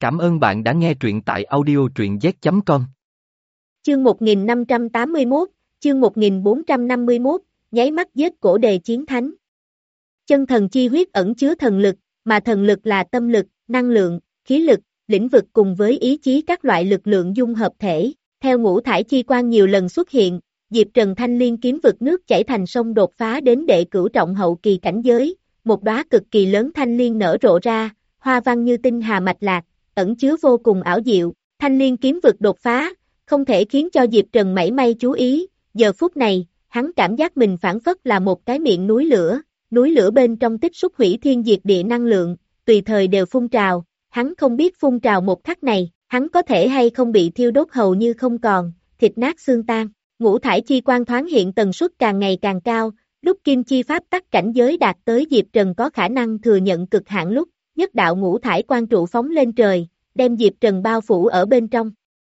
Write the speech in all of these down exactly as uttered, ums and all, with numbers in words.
Cảm ơn bạn đã nghe truyện tại audio truyện z chấm com. Chương một nghìn năm trăm tám mươi mốt, chương một nghìn bốn trăm năm mươi mốt, nháy mắt giết cổ đề chiến thánh. Chân thần chi huyết ẩn chứa thần lực, mà thần lực là tâm lực, năng lượng, khí lực, lĩnh vực cùng với ý chí các loại lực lượng dung hợp thể. Theo ngũ thải chi quang nhiều lần xuất hiện, Diệp Trần thanh liên kiếm vực nước chảy thành sông đột phá đến đệ cửu trọng hậu kỳ cảnh giới, một đóa cực kỳ lớn thanh liên nở rộ ra, hoa văn như tinh hà mạch lạc, ẩn chứa vô cùng ảo diệu. Thanh liên kiếm vực đột phá, không thể khiến cho Diệp Trần mảy may chú ý, giờ phút này, hắn cảm giác mình phản phất là một cái miệng núi lửa, núi lửa bên trong tích xúc hủy thiên diệt địa năng lượng, tùy thời đều phun trào, hắn không biết phun trào một khắc này, hắn có thể hay không bị thiêu đốt hầu như không còn, thịt nát xương tan. Ngũ thải chi quang thoáng hiện tần suất càng ngày càng cao, lúc kim chi pháp tắc cảnh giới đạt tới Diệp Trần có khả năng thừa nhận cực hạn lúc, nhất đạo ngũ thải quang trụ phóng lên trời, đem Diệp Trần bao phủ ở bên trong.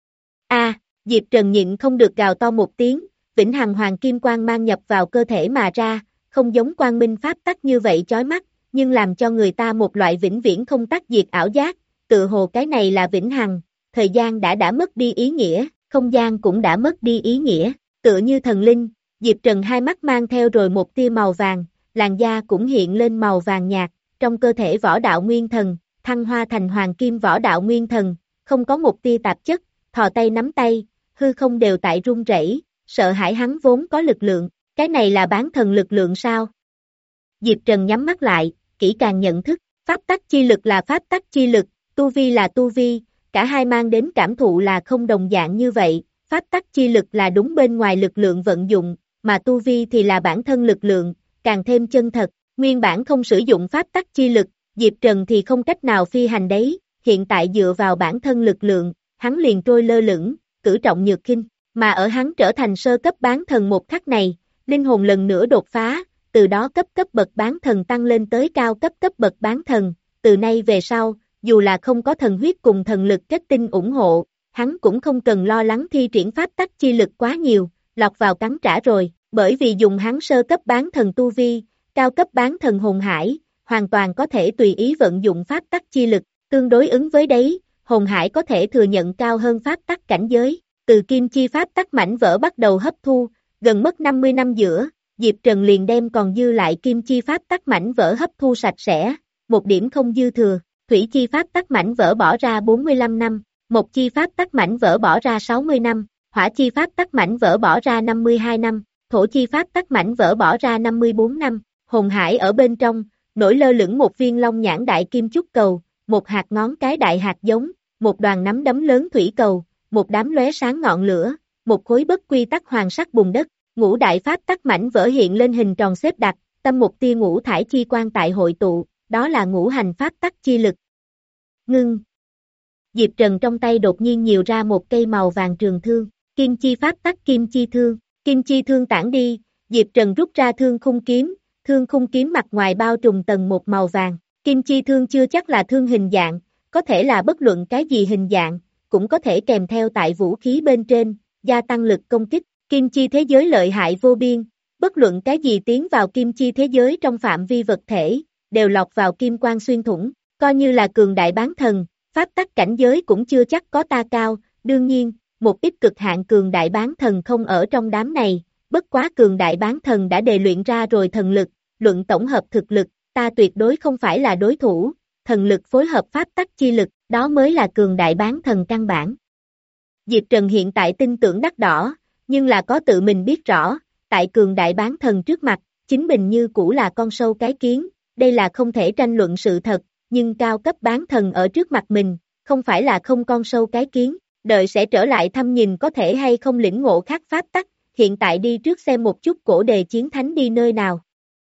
A, à, Diệp Trần nhịn không được gào to một tiếng, vĩnh hằng hoàng kim quang mang nhập vào cơ thể mà ra, không giống quang minh pháp tắc như vậy chói mắt, nhưng làm cho người ta một loại vĩnh viễn không tắt diệt ảo giác, tự hồ cái này là vĩnh hằng, thời gian đã đã mất đi ý nghĩa, không gian cũng đã mất đi ý nghĩa, tựa như thần linh, Diệp Trần hai mắt mang theo rồi một tia màu vàng, làn da cũng hiện lên màu vàng nhạt, trong cơ thể võ đạo nguyên thần, thăng hoa thành hoàng kim võ đạo nguyên thần, không có một tia tạp chất, thò tay nắm tay, hư không đều tại run rẩy, sợ hãi hắn vốn có lực lượng, cái này là bán thần lực lượng sao? Diệp Trần nhắm mắt lại, kỹ càng nhận thức, pháp tắc chi lực là pháp tắc chi lực, tu vi là tu vi, cả hai mang đến cảm thụ là không đồng dạng như vậy, pháp tắc chi lực là đúng bên ngoài lực lượng vận dụng, mà tu vi thì là bản thân lực lượng, càng thêm chân thật, nguyên bản không sử dụng pháp tắc chi lực, Diệp Trần thì không cách nào phi hành đấy, hiện tại dựa vào bản thân lực lượng, hắn liền trôi lơ lửng, cử trọng nhược khinh, mà ở hắn trở thành sơ cấp bán thần một khắc này, linh hồn lần nữa đột phá, từ đó cấp cấp bậc bán thần tăng lên tới cao cấp cấp bậc bán thần, từ nay về sau, dù là không có thần huyết cùng thần lực kết tinh ủng hộ, hắn cũng không cần lo lắng thi triển pháp tắc chi lực quá nhiều, lọt vào cắn trả rồi, bởi vì dùng hắn sơ cấp bán thần tu vi, cao cấp bán thần hồn hải, hoàn toàn có thể tùy ý vận dụng pháp tắc chi lực, tương đối ứng với đấy, hồn hải có thể thừa nhận cao hơn pháp tắc cảnh giới, từ kim chi pháp tắc mảnh vỡ bắt đầu hấp thu, gần mất năm mươi năm giữa, Diệp Trần liền đem còn dư lại kim chi pháp tắc mảnh vỡ hấp thu sạch sẽ, một điểm không dư thừa, thủy chi pháp tắc mảnh vỡ bỏ ra bốn mươi lăm năm, mộc chi pháp tắc mảnh vỡ bỏ ra sáu mươi năm, hỏa chi pháp tắc mảnh vỡ bỏ ra năm mươi hai năm, thổ chi pháp tắc mảnh vỡ bỏ ra năm mươi bốn năm, hồn hải ở bên trong, nổi lơ lửng một viên long nhãn đại kim chúc cầu, một hạt ngón cái đại hạt giống, một đoàn nắm đấm lớn thủy cầu, một đám lóe sáng ngọn lửa, một khối bất quy tắc hoàng sắc bùn đất, ngũ đại pháp tắc mảnh vỡ hiện lên hình tròn xếp đặt, tâm một tia ngũ thải chi quan tại hội tụ, đó là ngũ hành pháp tắc chi lực. Ngưng. Diệp Trần trong tay đột nhiên nhiều ra một cây màu vàng trường thương, kim chi pháp tắc kim chi thương, kim chi thương tản đi, Diệp Trần rút ra thương khung kiếm, thương khung kiếm mặt ngoài bao trùm tầng một màu vàng, kim chi thương chưa chắc là thương hình dạng, có thể là bất luận cái gì hình dạng, cũng có thể kèm theo tại vũ khí bên trên, gia tăng lực công kích, kim chi thế giới lợi hại vô biên, bất luận cái gì tiến vào kim chi thế giới trong phạm vi vật thể, đều lọt vào kim quang xuyên thủng, coi như là cường đại bán thần, pháp tắc cảnh giới cũng chưa chắc có ta cao, đương nhiên, một ít cực hạn cường đại bán thần không ở trong đám này, bất quá cường đại bán thần đã đề luyện ra rồi thần lực, luận tổng hợp thực lực, ta tuyệt đối không phải là đối thủ, thần lực phối hợp pháp tắc chi lực, đó mới là cường đại bán thần căn bản. Diệp Trần hiện tại tin tưởng đắt đỏ, nhưng là có tự mình biết rõ, tại cường đại bán thần trước mặt, chính mình như cũ là con sâu cái kiến, đây là không thể tranh luận sự thật, nhưng cao cấp bán thần ở trước mặt mình, không phải là không con sâu cái kiến, đợi sẽ trở lại thăm nhìn có thể hay không lĩnh ngộ khác pháp tắc, hiện tại đi trước xem một chút cổ đề chiến thánh đi nơi nào.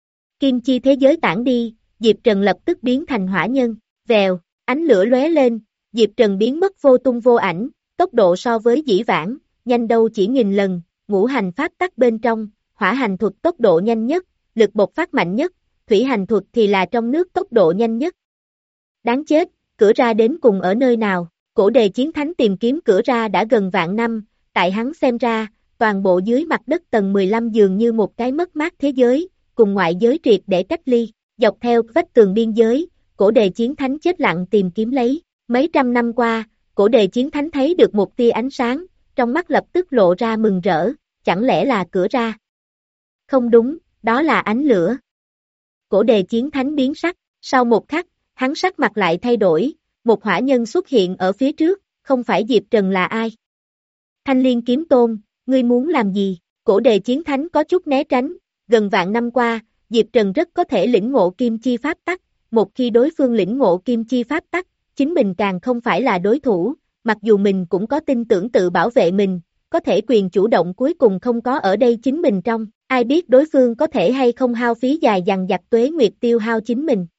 Kim chi thế giới tản đi, Diệp Trần lập tức biến thành hỏa nhân, vèo, ánh lửa lóe lên, Diệp Trần biến mất vô tung vô ảnh, tốc độ so với dĩ vãng, nhanh đâu chỉ nghìn lần, ngũ hành pháp tắc bên trong, hỏa hành thuật tốc độ nhanh nhất, lực bộc phát mạnh nhất, thủy hành thuật thì là trong nước tốc độ nhanh nhất. Đáng chết, cửa ra đến cùng ở nơi nào, cổ đề chiến thánh tìm kiếm cửa ra đã gần vạn năm, tại hắn xem ra, toàn bộ dưới mặt đất tầng mười lăm dường như một cái mất mát thế giới, cùng ngoại giới triệt để cách ly, dọc theo vách tường biên giới, cổ đề chiến thánh chết lặng tìm kiếm lấy, Mấy trăm năm qua, cổ đề chiến thánh thấy được một tia ánh sáng, trong mắt lập tức lộ ra mừng rỡ, chẳng lẽ là cửa ra? Không đúng, đó là ánh lửa. Cổ đề chiến thánh biến sắc, sau một khắc, hắn sắc mặt lại thay đổi, một hỏa nhân xuất hiện ở phía trước, không phải Diệp Trần là ai? Thanh Liên Kiếm Tôn, ngươi muốn làm gì? Cổ đề chiến thánh có chút né tránh, gần vạn năm qua, Diệp Trần rất có thể lĩnh ngộ kim chi pháp tắc, một khi đối phương lĩnh ngộ kim chi pháp tắc, chính mình càng không phải là đối thủ, mặc dù mình cũng có tin tưởng tự bảo vệ mình, có thể quyền chủ động cuối cùng không có ở đây chính mình trong, ai biết đối phương có thể hay không hao phí dài dằng dặc tuế nguyệt tiêu hao chính mình.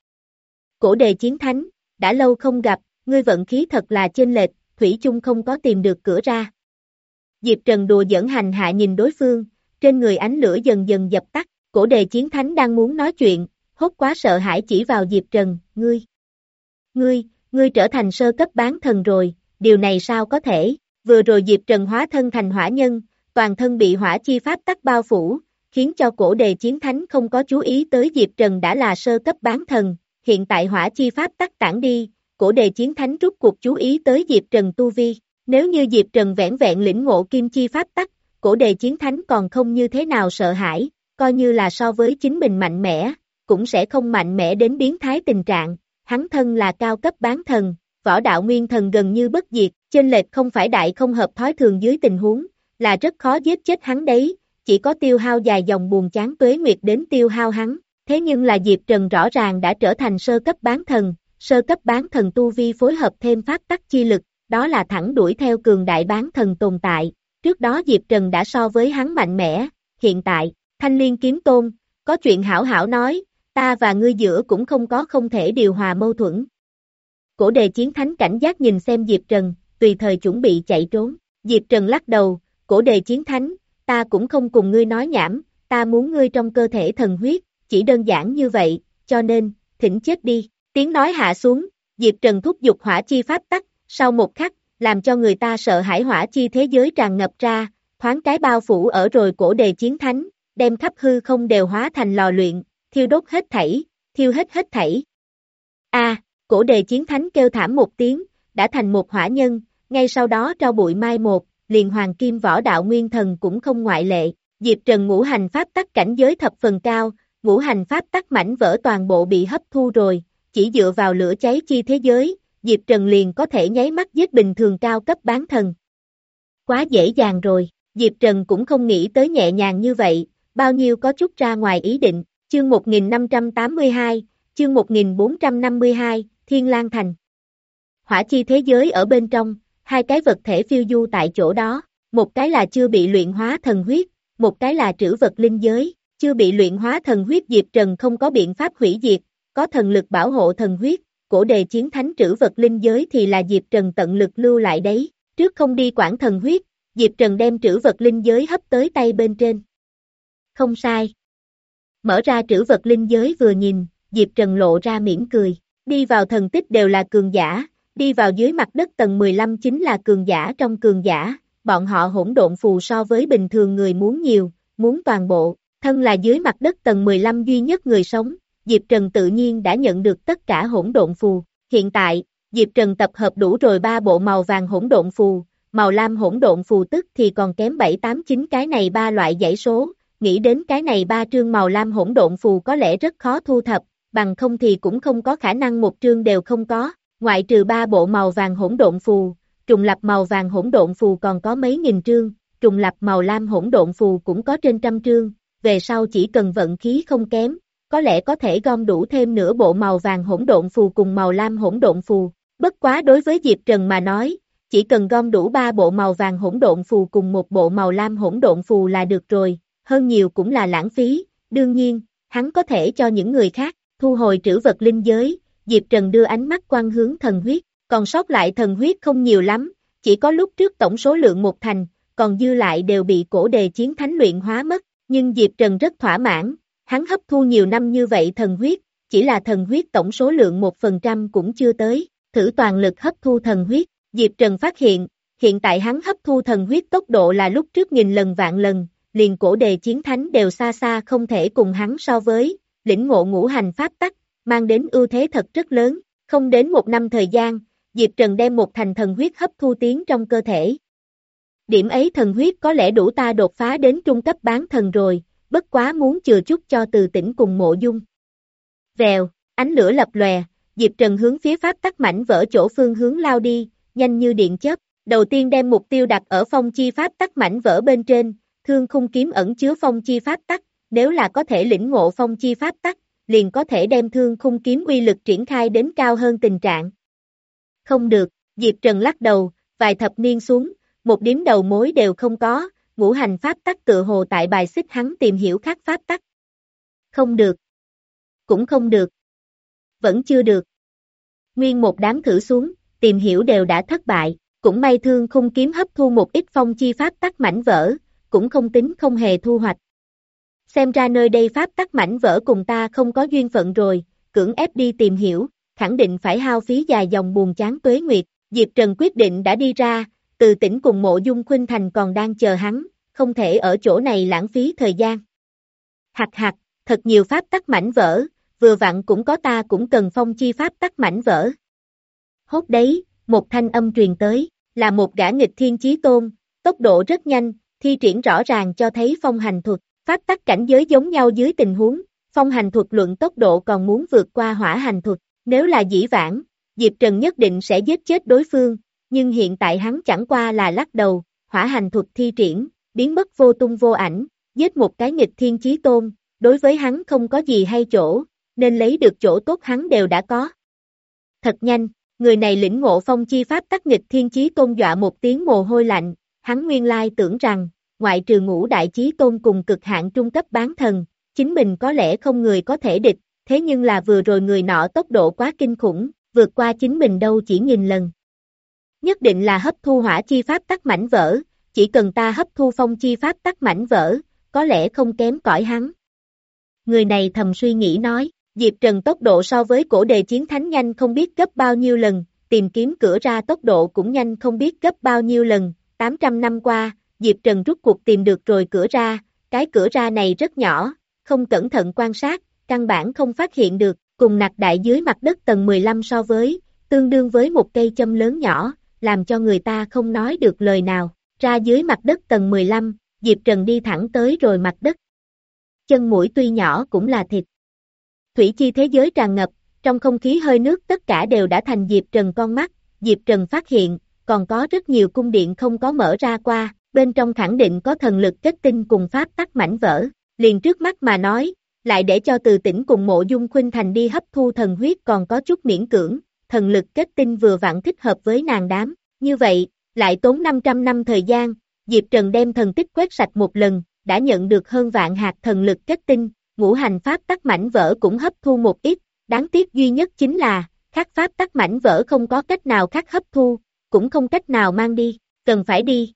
Cổ đề chiến thánh, đã lâu không gặp, ngươi vận khí thật là chênh lệch, thủy chung không có tìm được cửa ra. Diệp Trần đùa giỡn hành hạ nhìn đối phương, trên người ánh lửa dần dần dập tắt, cổ đề chiến thánh đang muốn nói chuyện, hốt quá sợ hãi chỉ vào Diệp Trần, ngươi, ngươi, ngươi trở thành sơ cấp bán thần rồi, điều này sao có thể, vừa rồi Diệp Trần hóa thân thành hỏa nhân, toàn thân bị hỏa chi pháp tắc bao phủ, khiến cho cổ đề chiến thánh không có chú ý tới Diệp Trần đã là sơ cấp bán thần, hiện tại hỏa chi pháp tắc tản đi, cổ đề chiến thánh rút cuộc chú ý tới Diệp Trần tu vi, nếu như Diệp Trần vẻn vẹn lĩnh ngộ kim chi pháp tắc, cổ đề chiến thánh còn không như thế nào sợ hãi, coi như là so với chính mình mạnh mẽ, cũng sẽ không mạnh mẽ đến biến thái tình trạng, hắn thân là cao cấp bán thần, võ đạo nguyên thần gần như bất diệt, chênh lệch không phải đại không hợp thói thường dưới tình huống, là rất khó giết chết hắn đấy, chỉ có tiêu hao dài dòng buồn chán tuế nguyệt đến tiêu hao hắn, thế nhưng là Diệp Trần rõ ràng đã trở thành sơ cấp bán thần, sơ cấp bán thần tu vi phối hợp thêm pháp tắc chi lực, đó là thẳng đuổi theo cường đại bán thần tồn tại, trước đó Diệp Trần đã so với hắn mạnh mẽ, hiện tại, Thanh Liên Kiếm Tôn, có chuyện hảo hảo nói, ta và ngươi giữa cũng không có không thể điều hòa mâu thuẫn. Cổ đề chiến thánh cảnh giác nhìn xem Diệp Trần, tùy thời chuẩn bị chạy trốn, Diệp Trần lắc đầu, cổ đề chiến thánh, ta cũng không cùng ngươi nói nhảm, ta muốn ngươi trong cơ thể thần huyết, chỉ đơn giản như vậy, cho nên, thỉnh chết đi, tiếng nói hạ xuống, Diệp Trần thúc giục hỏa chi pháp tắc, sau một khắc, làm cho người ta sợ hãi hỏa chi thế giới tràn ngập ra, thoáng cái bao phủ ở rồi cổ đề chiến thánh, đem khắp hư không đều hóa thành lò luyện, thiêu đốt hết thảy, thiêu hết hết thảy. A, cổ đề chiến thánh kêu thảm một tiếng, đã thành một hỏa nhân, ngay sau đó tro bụi mai một, liền hoàng kim võ đạo nguyên thần cũng không ngoại lệ, Diệp Trần ngũ hành pháp tắc cảnh giới thập phần cao, ngũ hành pháp tắc mảnh vỡ toàn bộ bị hấp thu rồi, chỉ dựa vào lửa cháy chi thế giới, Diệp Trần liền có thể nháy mắt giết bình thường cao cấp bán thần. Quá dễ dàng rồi, Diệp Trần cũng không nghĩ tới nhẹ nhàng như vậy, bao nhiêu có chút ra ngoài ý định, chương một nghìn năm trăm tám mươi hai, chương một nghìn bốn trăm năm mươi hai, Thiên Lang Thành. Hỏa chi thế giới ở bên trong, hai cái vật thể phiêu du tại chỗ đó, một cái là chưa bị luyện hóa thần huyết, một cái là trữ vật linh giới, chưa bị luyện hóa thần huyết Diệp Trần không có biện pháp hủy diệt, có thần lực bảo hộ thần huyết, cổ đề chiến thánh trữ vật linh giới thì là Diệp Trần tận lực lưu lại đấy, trước không đi quản thần huyết, Diệp Trần đem trữ vật linh giới hấp tới tay bên trên. Không sai. Mở ra trữ vật linh giới vừa nhìn, Diệp Trần lộ ra mỉm cười, đi vào thần tích đều là cường giả, đi vào dưới mặt đất tầng mười lăm chính là cường giả trong cường giả, bọn họ hỗn độn phù so với bình thường người muốn nhiều, muốn toàn bộ, thân là dưới mặt đất tầng mười lăm duy nhất người sống, Diệp Trần tự nhiên đã nhận được tất cả hỗn độn phù, hiện tại, Diệp Trần tập hợp đủ rồi ba bộ màu vàng hỗn độn phù, màu lam hỗn độn phù tức thì còn kém bảy tám chín cái này ba loại dãy số, nghĩ đến cái này ba trương màu lam hỗn độn phù có lẽ rất khó thu thập, bằng không thì cũng không có khả năng một trương đều không có, ngoại trừ ba bộ màu vàng hỗn độn phù, trùng lập màu vàng hỗn độn phù còn có mấy nghìn trương, trùng lập màu lam hỗn độn phù cũng có trên trăm trương, về sau chỉ cần vận khí không kém, có lẽ có thể gom đủ thêm nửa bộ màu vàng hỗn độn phù cùng màu lam hỗn độn phù, bất quá đối với Diệp Trần mà nói, chỉ cần gom đủ ba bộ màu vàng hỗn độn phù cùng một bộ màu lam hỗn độn phù là được rồi, hơn nhiều cũng là lãng phí, đương nhiên, hắn có thể cho những người khác, thu hồi trữ vật linh giới, Diệp Trần đưa ánh mắt quan hướng thần huyết, còn sót lại thần huyết không nhiều lắm, chỉ có lúc trước tổng số lượng một thành, còn dư lại đều bị cổ đề chiến thánh luyện hóa mất, nhưng Diệp Trần rất thỏa mãn, hắn hấp thu nhiều năm như vậy thần huyết, chỉ là thần huyết tổng số lượng một phần trăm cũng chưa tới, thử toàn lực hấp thu thần huyết, Diệp Trần phát hiện, hiện tại hắn hấp thu thần huyết tốc độ là lúc trước nghìn lần vạn lần, liền cổ đề chiến thánh đều xa xa không thể cùng hắn so với, lĩnh ngộ ngũ hành pháp tắc, mang đến ưu thế thật rất lớn, không đến một năm thời gian, Diệp Trần đem một thành thần huyết hấp thu tiến trong cơ thể. Điểm ấy thần huyết có lẽ đủ ta đột phá đến trung cấp bán thần rồi, bất quá muốn chừa chút cho Từ Tĩnh cùng Mộ Dung. Vèo, ánh lửa lập lòe, Diệp Trần hướng phía pháp tắc mảnh vỡ chỗ phương hướng lao đi, nhanh như điện chớp. Đầu tiên đem mục tiêu đặt ở phong chi pháp tắc mảnh vỡ bên trên, thương khung kiếm ẩn chứa phong chi pháp tắc, nếu là có thể lĩnh ngộ phong chi pháp tắc, liền có thể đem thương khung kiếm uy lực triển khai đến cao hơn tình trạng. Không được, Diệp Trần lắc đầu, vài thập niên xuống, một điểm đầu mối đều không có, ngũ hành pháp tắc tự hồ tại bài xích hắn tìm hiểu khác pháp tắc. Không được. Cũng không được. Vẫn chưa được. Nguyên một đám thử xuống, tìm hiểu đều đã thất bại, cũng may thương khung kiếm hấp thu một ít phong chi pháp tắc mảnh vỡ, cũng không tính không hề thu hoạch. Xem ra nơi đây pháp tắc mảnh vỡ cùng ta không có duyên phận rồi, cưỡng ép đi tìm hiểu, khẳng định phải hao phí dài dòng buồn chán tuế nguyệt. Diệp Trần quyết định đã đi ra, Từ Tĩnh cùng Mộ Dung Khuynh Thành còn đang chờ hắn, không thể ở chỗ này lãng phí thời gian. Hạt hạt, thật nhiều pháp tắc mảnh vỡ, vừa vặn cũng có ta cũng cần phong chi pháp tắc mảnh vỡ. Hốt đấy, một thanh âm truyền tới, là một gã nghịch thiên chí tôn, tốc độ rất nhanh, thi triển rõ ràng cho thấy phong hành thuật, pháp tắc cảnh giới giống nhau dưới tình huống, phong hành thuật luận tốc độ còn muốn vượt qua hỏa hành thuật, nếu là dĩ vãng, Diệp Trần nhất định sẽ giết chết đối phương, nhưng hiện tại hắn chẳng qua là lắc đầu, hỏa hành thuật thi triển, biến mất vô tung vô ảnh, giết một cái nghịch thiên chí tôn, đối với hắn không có gì hay chỗ, nên lấy được chỗ tốt hắn đều đã có. Thật nhanh, người này lĩnh ngộ phong chi pháp tắc nghịch thiên chí tôn dọa một tiếng mồ hôi lạnh, hắn nguyên lai tưởng rằng, ngoại trừ ngũ đại chí tôn cùng cực hạn trung cấp bán thần, chính mình có lẽ không người có thể địch, thế nhưng là vừa rồi người nọ tốc độ quá kinh khủng, vượt qua chính mình đâu chỉ nghìn lần. Nhất định là hấp thu hỏa chi pháp tắc mảnh vỡ, chỉ cần ta hấp thu phong chi pháp tắc mảnh vỡ, có lẽ không kém cỏi hắn. Người này thầm suy nghĩ nói, Diệp Trần tốc độ so với cổ đề chiến thánh nhanh không biết gấp bao nhiêu lần, tìm kiếm cửa ra tốc độ cũng nhanh không biết gấp bao nhiêu lần, tám trăm năm qua, Diệp Trần rút cuộc tìm được rồi cửa ra, cái cửa ra này rất nhỏ, không cẩn thận quan sát, căn bản không phát hiện được, cùng nặc đại dưới mặt đất tầng mười lăm so với, tương đương với một cây châm lớn nhỏ, làm cho người ta không nói được lời nào, ra dưới mặt đất tầng mười lăm, Diệp Trần đi thẳng tới rồi mặt đất. Chân mũi tuy nhỏ cũng là thịt. Thủy chi thế giới tràn ngập, trong không khí hơi nước tất cả đều đã thành Diệp Trần con mắt, Diệp Trần phát hiện, còn có rất nhiều cung điện không có mở ra qua, bên trong khẳng định có thần lực kết tinh cùng pháp tắc mảnh vỡ, liền trước mắt mà nói, lại để cho Từ Tĩnh cùng Mộ Dung Khuynh Thành đi hấp thu thần huyết còn có chút miễn cưỡng, thần lực kết tinh vừa vặn thích hợp với nàng đám, như vậy, lại tốn năm trăm năm thời gian, Diệp Trần đem thần tích quét sạch một lần, đã nhận được hơn vạn hạt thần lực kết tinh, ngũ hành pháp tắc mảnh vỡ cũng hấp thu một ít, đáng tiếc duy nhất chính là, khác pháp tắc mảnh vỡ không có cách nào khác hấp thu, cũng không cách nào mang đi, cần phải đi.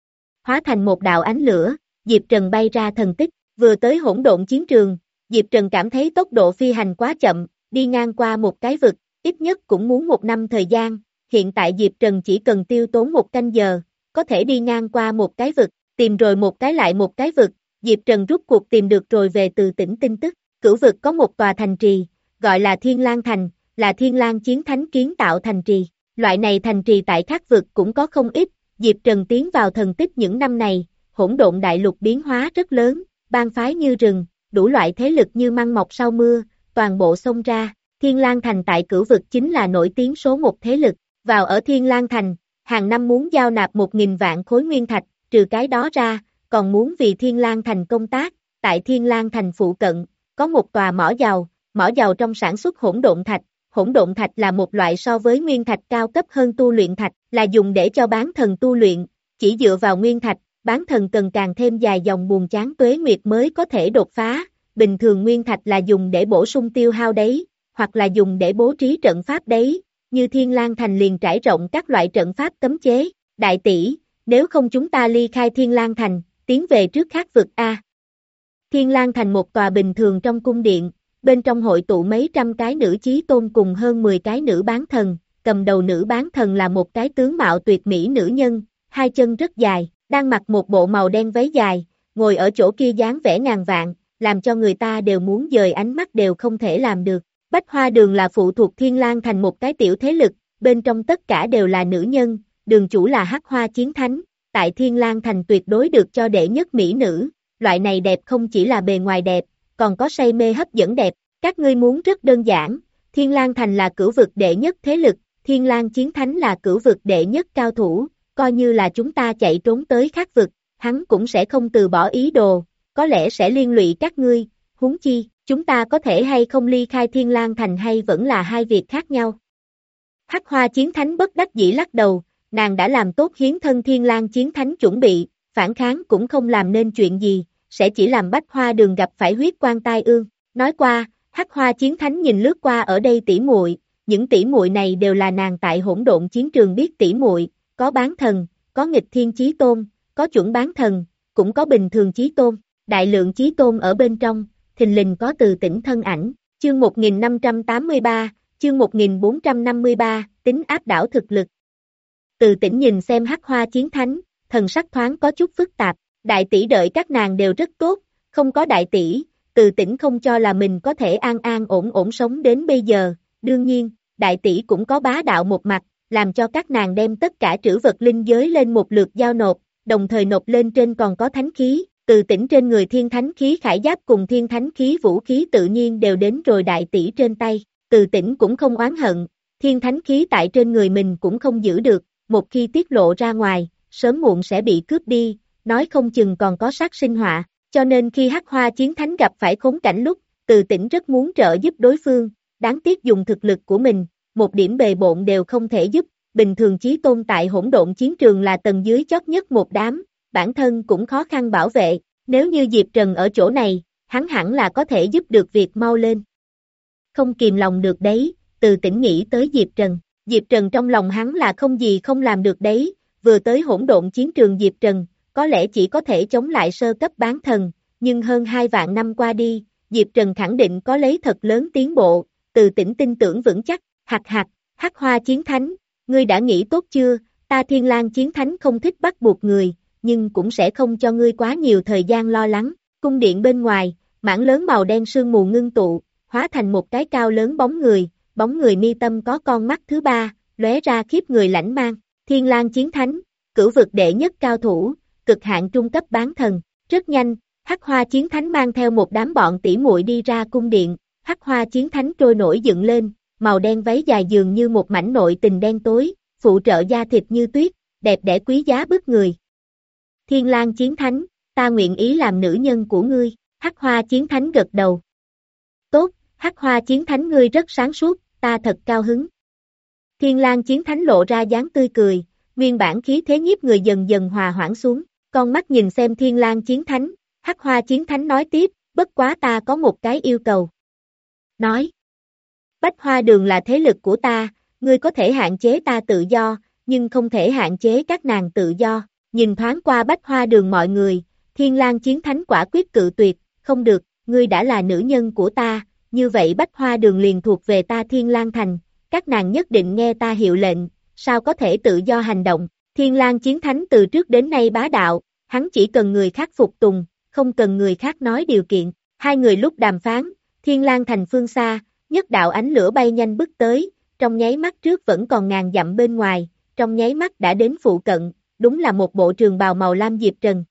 Hóa thành một đạo ánh lửa, Diệp Trần bay ra thần tích, vừa tới hỗn độn chiến trường, Diệp Trần cảm thấy tốc độ phi hành quá chậm, đi ngang qua một cái vực, ít nhất cũng muốn một năm thời gian, hiện tại Diệp Trần chỉ cần tiêu tốn một canh giờ, có thể đi ngang qua một cái vực, tìm rồi một cái lại một cái vực, Diệp Trần rút cuộc tìm được rồi về Từ Tĩnh tin tức, cửu vực có một tòa thành trì, gọi là Thiên Lang Thành, là Thiên Lang chiến thánh kiến tạo thành trì, loại này thành trì tại các vực cũng có không ít, Diệp Trần tiến vào thần tích những năm này, hỗn độn đại lục biến hóa rất lớn, bang phái như rừng, đủ loại thế lực như măng mọc sau mưa, toàn bộ xông ra, Thiên Lang Thành tại cửu vực chính là nổi tiếng số một thế lực, vào ở Thiên Lang Thành, hàng năm muốn giao nạp một nghìn vạn khối nguyên thạch, trừ cái đó ra, còn muốn vì Thiên Lang Thành công tác, tại Thiên Lang Thành phụ cận, có một tòa mỏ dầu, mỏ dầu trong sản xuất hỗn độn thạch, hỗn độn thạch là một loại so với nguyên thạch cao cấp hơn tu luyện thạch, là dùng để cho bán thần tu luyện, chỉ dựa vào nguyên thạch, bán thần cần càng thêm dài dòng buồn chán tuế nguyệt mới có thể đột phá, bình thường nguyên thạch là dùng để bổ sung tiêu hao đấy, hoặc là dùng để bố trí trận pháp đấy, như Thiên Lang Thành liền trải rộng các loại trận pháp cấm chế, đại tỷ, nếu không chúng ta ly khai Thiên Lang Thành, tiến về trước khác vực A. Thiên Lang Thành một tòa bình thường trong cung điện, bên trong hội tụ mấy trăm cái nữ chí tôn cùng hơn mười cái nữ bán thần, cầm đầu nữ bán thần là một cái tướng mạo tuyệt mỹ nữ nhân, hai chân rất dài, đang mặc một bộ màu đen váy dài, ngồi ở chỗ kia dáng vẻ ngàn vạn, làm cho người ta đều muốn dời ánh mắt đều không thể làm được. Bách Hoa Đường là phụ thuộc Thiên Lang Thành một cái tiểu thế lực, bên trong tất cả đều là nữ nhân, đường chủ là Hắc Hoa Chiến Thánh, tại Thiên Lang Thành tuyệt đối được cho đệ nhất mỹ nữ, loại này đẹp không chỉ là bề ngoài đẹp, còn có say mê hấp dẫn đẹp, các ngươi muốn rất đơn giản, Thiên Lang Thành là cửu vực đệ nhất thế lực, Thiên Lang Chiến Thánh là cửu vực đệ nhất cao thủ, coi như là chúng ta chạy trốn tới khác vực, hắn cũng sẽ không từ bỏ ý đồ, có lẽ sẽ liên lụy các ngươi, huống chi, chúng ta có thể hay không ly khai Thiên Lang Thành hay vẫn là hai việc khác nhau. Hắc Hoa Chiến Thánh bất đắc dĩ lắc đầu, nàng đã làm tốt hiến thân Thiên Lang Chiến Thánh chuẩn bị, phản kháng cũng không làm nên chuyện gì, sẽ chỉ làm Bách Hoa Đường gặp phải huyết quan tai ương. Nói qua, Hắc Hoa Chiến Thánh nhìn lướt qua ở đây tỷ muội, những tỷ muội này đều là nàng tại hỗn độn chiến trường biết tỷ muội, có bán thần, có nghịch thiên chí tôn, có chuẩn bán thần, cũng có bình thường chí tôn, đại lượng chí tôn ở bên trong, thình lình có Từ Tĩnh thân ảnh, chương một nghìn năm trăm tám mươi ba, chương một nghìn bốn trăm năm mươi ba, tính áp đảo thực lực. Từ Tĩnh nhìn xem Hắc Hoa Chiến Thánh, thần sắc thoáng có chút phức tạp, đại tỷ đợi các nàng đều rất tốt, không có đại tỷ, Từ Tĩnh không cho là mình có thể an an ổn ổn sống đến bây giờ, đương nhiên, đại tỷ cũng có bá đạo một mặt, làm cho các nàng đem tất cả trữ vật linh giới lên một lượt giao nộp, đồng thời nộp lên trên còn có thánh khí, Từ Tĩnh trên người thiên thánh khí khải giáp cùng thiên thánh khí vũ khí tự nhiên đều đến rồi đại tỷ trên tay, Từ Tĩnh cũng không oán hận, thiên thánh khí tại trên người mình cũng không giữ được, một khi tiết lộ ra ngoài, sớm muộn sẽ bị cướp đi, nói không chừng còn có sát sinh họa, cho nên khi Hắc Hoa Chiến Thánh gặp phải khốn cảnh lúc, Từ Tĩnh rất muốn trợ giúp đối phương, đáng tiếc dùng thực lực của mình, một điểm bề bộn đều không thể giúp, bình thường chí tôn tại hỗn độn chiến trường là tầng dưới chót nhất một đám, bản thân cũng khó khăn bảo vệ, nếu như Diệp Trần ở chỗ này, hắn hẳn là có thể giúp được việc mau lên. Không kìm lòng được đấy, Từ Tĩnh nghĩ tới Diệp Trần, Diệp Trần trong lòng hắn là không gì không làm được đấy, vừa tới hỗn độn chiến trường Diệp Trần, có lẽ chỉ có thể chống lại sơ cấp bán thần, nhưng hơn hai vạn năm qua đi, Diệp Trần khẳng định có lấy thật lớn tiến bộ, Từ Tĩnh tin tưởng vững chắc, hạc hạc, Hắc Hoa Chiến Thánh, ngươi đã nghĩ tốt chưa, ta Thiên Lang Chiến Thánh không thích bắt buộc người, nhưng cũng sẽ không cho ngươi quá nhiều thời gian lo lắng, cung điện bên ngoài, mảng lớn màu đen sương mù ngưng tụ, hóa thành một cái cao lớn bóng người, bóng người mi tâm có con mắt thứ ba, lóe ra khiếp người lãnh mang, Thiên Lang Chiến Thánh, cửu vực đệ nhất cao thủ, cực hạn trung cấp bán thần, rất nhanh, Hắc Hoa Chiến Thánh mang theo một đám bọn tỷ muội đi ra cung điện, Hắc Hoa Chiến Thánh trôi nổi dựng lên, màu đen váy dài dường như một mảnh nội tình đen tối, phụ trợ da thịt như tuyết, đẹp đẽ quý giá bức người. Thiên Lang Chiến Thánh, ta nguyện ý làm nữ nhân của ngươi, Hắc Hoa Chiến Thánh gật đầu. Tốt, Hắc Hoa Chiến Thánh ngươi rất sáng suốt, ta thật cao hứng. Thiên Lang Chiến Thánh lộ ra dáng tươi cười, nguyên bản khí thế nhiếp người dần dần hòa hoãn xuống, con mắt nhìn xem Thiên Lang Chiến Thánh, Hắc Hoa Chiến Thánh nói tiếp, bất quá ta có một cái yêu cầu. Nói, Bách Hoa Đường là thế lực của ta, ngươi có thể hạn chế ta tự do, nhưng không thể hạn chế các nàng tự do. Nhìn thoáng qua Bách Hoa Đường mọi người, Thiên Lang Chiến Thánh quả quyết cự tuyệt, không được, ngươi đã là nữ nhân của ta, như vậy Bách Hoa Đường liền thuộc về ta Thiên Lang Thành, các nàng nhất định nghe ta hiệu lệnh, sao có thể tự do hành động. Thiên Lang Chiến Thánh từ trước đến nay bá đạo, hắn chỉ cần người khác phục tùng, không cần người khác nói điều kiện. Hai người lúc đàm phán, Thiên Lang Thành phương xa, nhất đạo ánh lửa bay nhanh bước tới, trong nháy mắt trước vẫn còn ngàn dặm bên ngoài, trong nháy mắt đã đến phụ cận, đúng là một bộ trường bào màu lam Diệp Trần.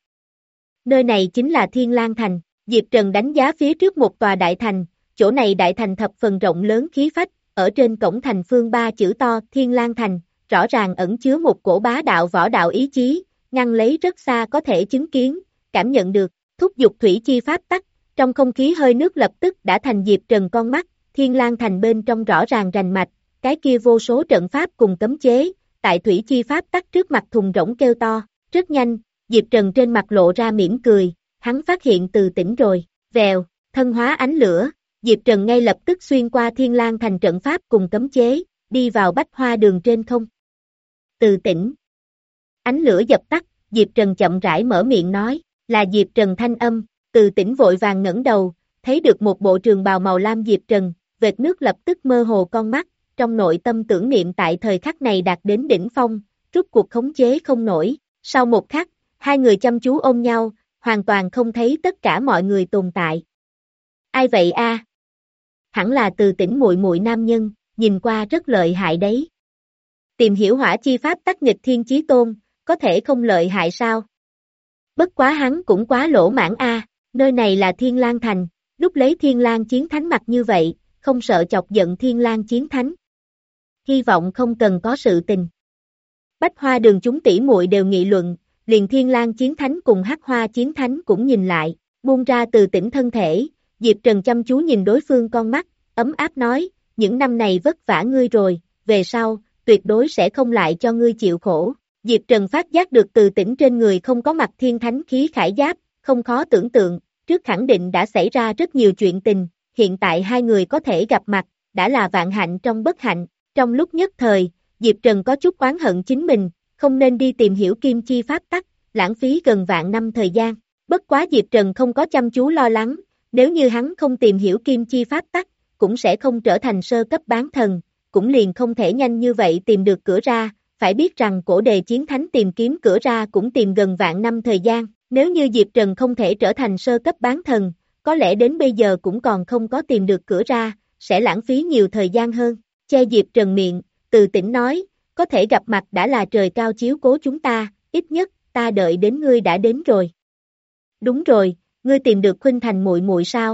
Nơi này chính là Thiên Lang Thành, Diệp Trần đánh giá phía trước một tòa đại thành, chỗ này đại thành thập phần rộng lớn khí phách, ở trên cổng thành phương ba chữ to Thiên Lang Thành, rõ ràng ẩn chứa một cổ bá đạo võ đạo ý chí, ngăn lấy rất xa có thể chứng kiến, cảm nhận được, thúc dục thủy chi pháp tắc, trong không khí hơi nước lập tức đã thành Diệp Trần con mắt, Thiên Lang Thành bên trong rõ ràng rành mạch, cái kia vô số trận pháp cùng cấm chế, tại thủy chi pháp tắc trước mặt thùng rỗng kêu to, rất nhanh, Diệp Trần trên mặt lộ ra mỉm cười, hắn phát hiện Từ Tĩnh rồi, vèo, thân hóa ánh lửa, Diệp Trần ngay lập tức xuyên qua Thiên Lang Thành trận pháp cùng cấm chế, đi vào Bách Hoa Đường trên không. Từ Tĩnh. Ánh lửa dập tắt, Diệp Trần chậm rãi mở miệng nói, là Diệp Trần thanh âm, Từ Tĩnh vội vàng ngẩng đầu, thấy được một bộ trường bào màu lam Diệp Trần, vệt nước lập tức mơ hồ con mắt, trong nội tâm tưởng niệm tại thời khắc này đạt đến đỉnh phong, rút cuộc khống chế không nổi, sau một khắc, hai người chăm chú ôm nhau, hoàn toàn không thấy tất cả mọi người tồn tại. Ai vậy a? Hẳn là Từ Tĩnh muội muội nam nhân, nhìn qua rất lợi hại đấy. Tìm hiểu hỏa chi pháp tắc nghịch thiên chí tôn, có thể không lợi hại sao? Bất quá hắn cũng quá lỗ mãn a, nơi này là Thiên Lang Thành, lúc lấy Thiên Lang Chiến Thánh mặt như vậy, không sợ chọc giận Thiên Lang Chiến Thánh. Hy vọng không cần có sự tình. Bách Hoa Đường chúng tỷ muội đều nghị luận, liền Thiên Lang Chiến Thánh cùng Hắc Hoa Chiến Thánh cũng nhìn lại, buông ra từ tỉnh thân thể, Diệp Trần chăm chú nhìn đối phương con mắt, ấm áp nói, những năm này vất vả ngươi rồi, về sau, tuyệt đối sẽ không lại cho ngươi chịu khổ. Diệp Trần phát giác được từ tỉnh trên người không có mặt thiên thánh khí khải giáp, không khó tưởng tượng, trước khẳng định đã xảy ra rất nhiều chuyện tình, hiện tại hai người có thể gặp mặt, đã là vạn hạnh trong bất hạnh, trong lúc nhất thời, Diệp Trần có chút oán hận chính mình, không nên đi tìm hiểu kim chi pháp tắc, lãng phí gần vạn năm thời gian, bất quá Diệp Trần không có chăm chú lo lắng, nếu như hắn không tìm hiểu kim chi pháp tắc, cũng sẽ không trở thành sơ cấp bán thần, cũng liền không thể nhanh như vậy tìm được cửa ra, phải biết rằng cổ đề chiến thánh tìm kiếm cửa ra cũng tìm gần vạn năm thời gian, nếu như Diệp Trần không thể trở thành sơ cấp bán thần, có lẽ đến bây giờ cũng còn không có tìm được cửa ra, sẽ lãng phí nhiều thời gian hơn, che Diệp Trần miệng, từ tỉnh nói, có thể gặp mặt đã là trời cao chiếu cố chúng ta, ít nhất, ta đợi đến ngươi đã đến rồi. Đúng rồi, ngươi tìm được Khuynh Thành muội muội sao?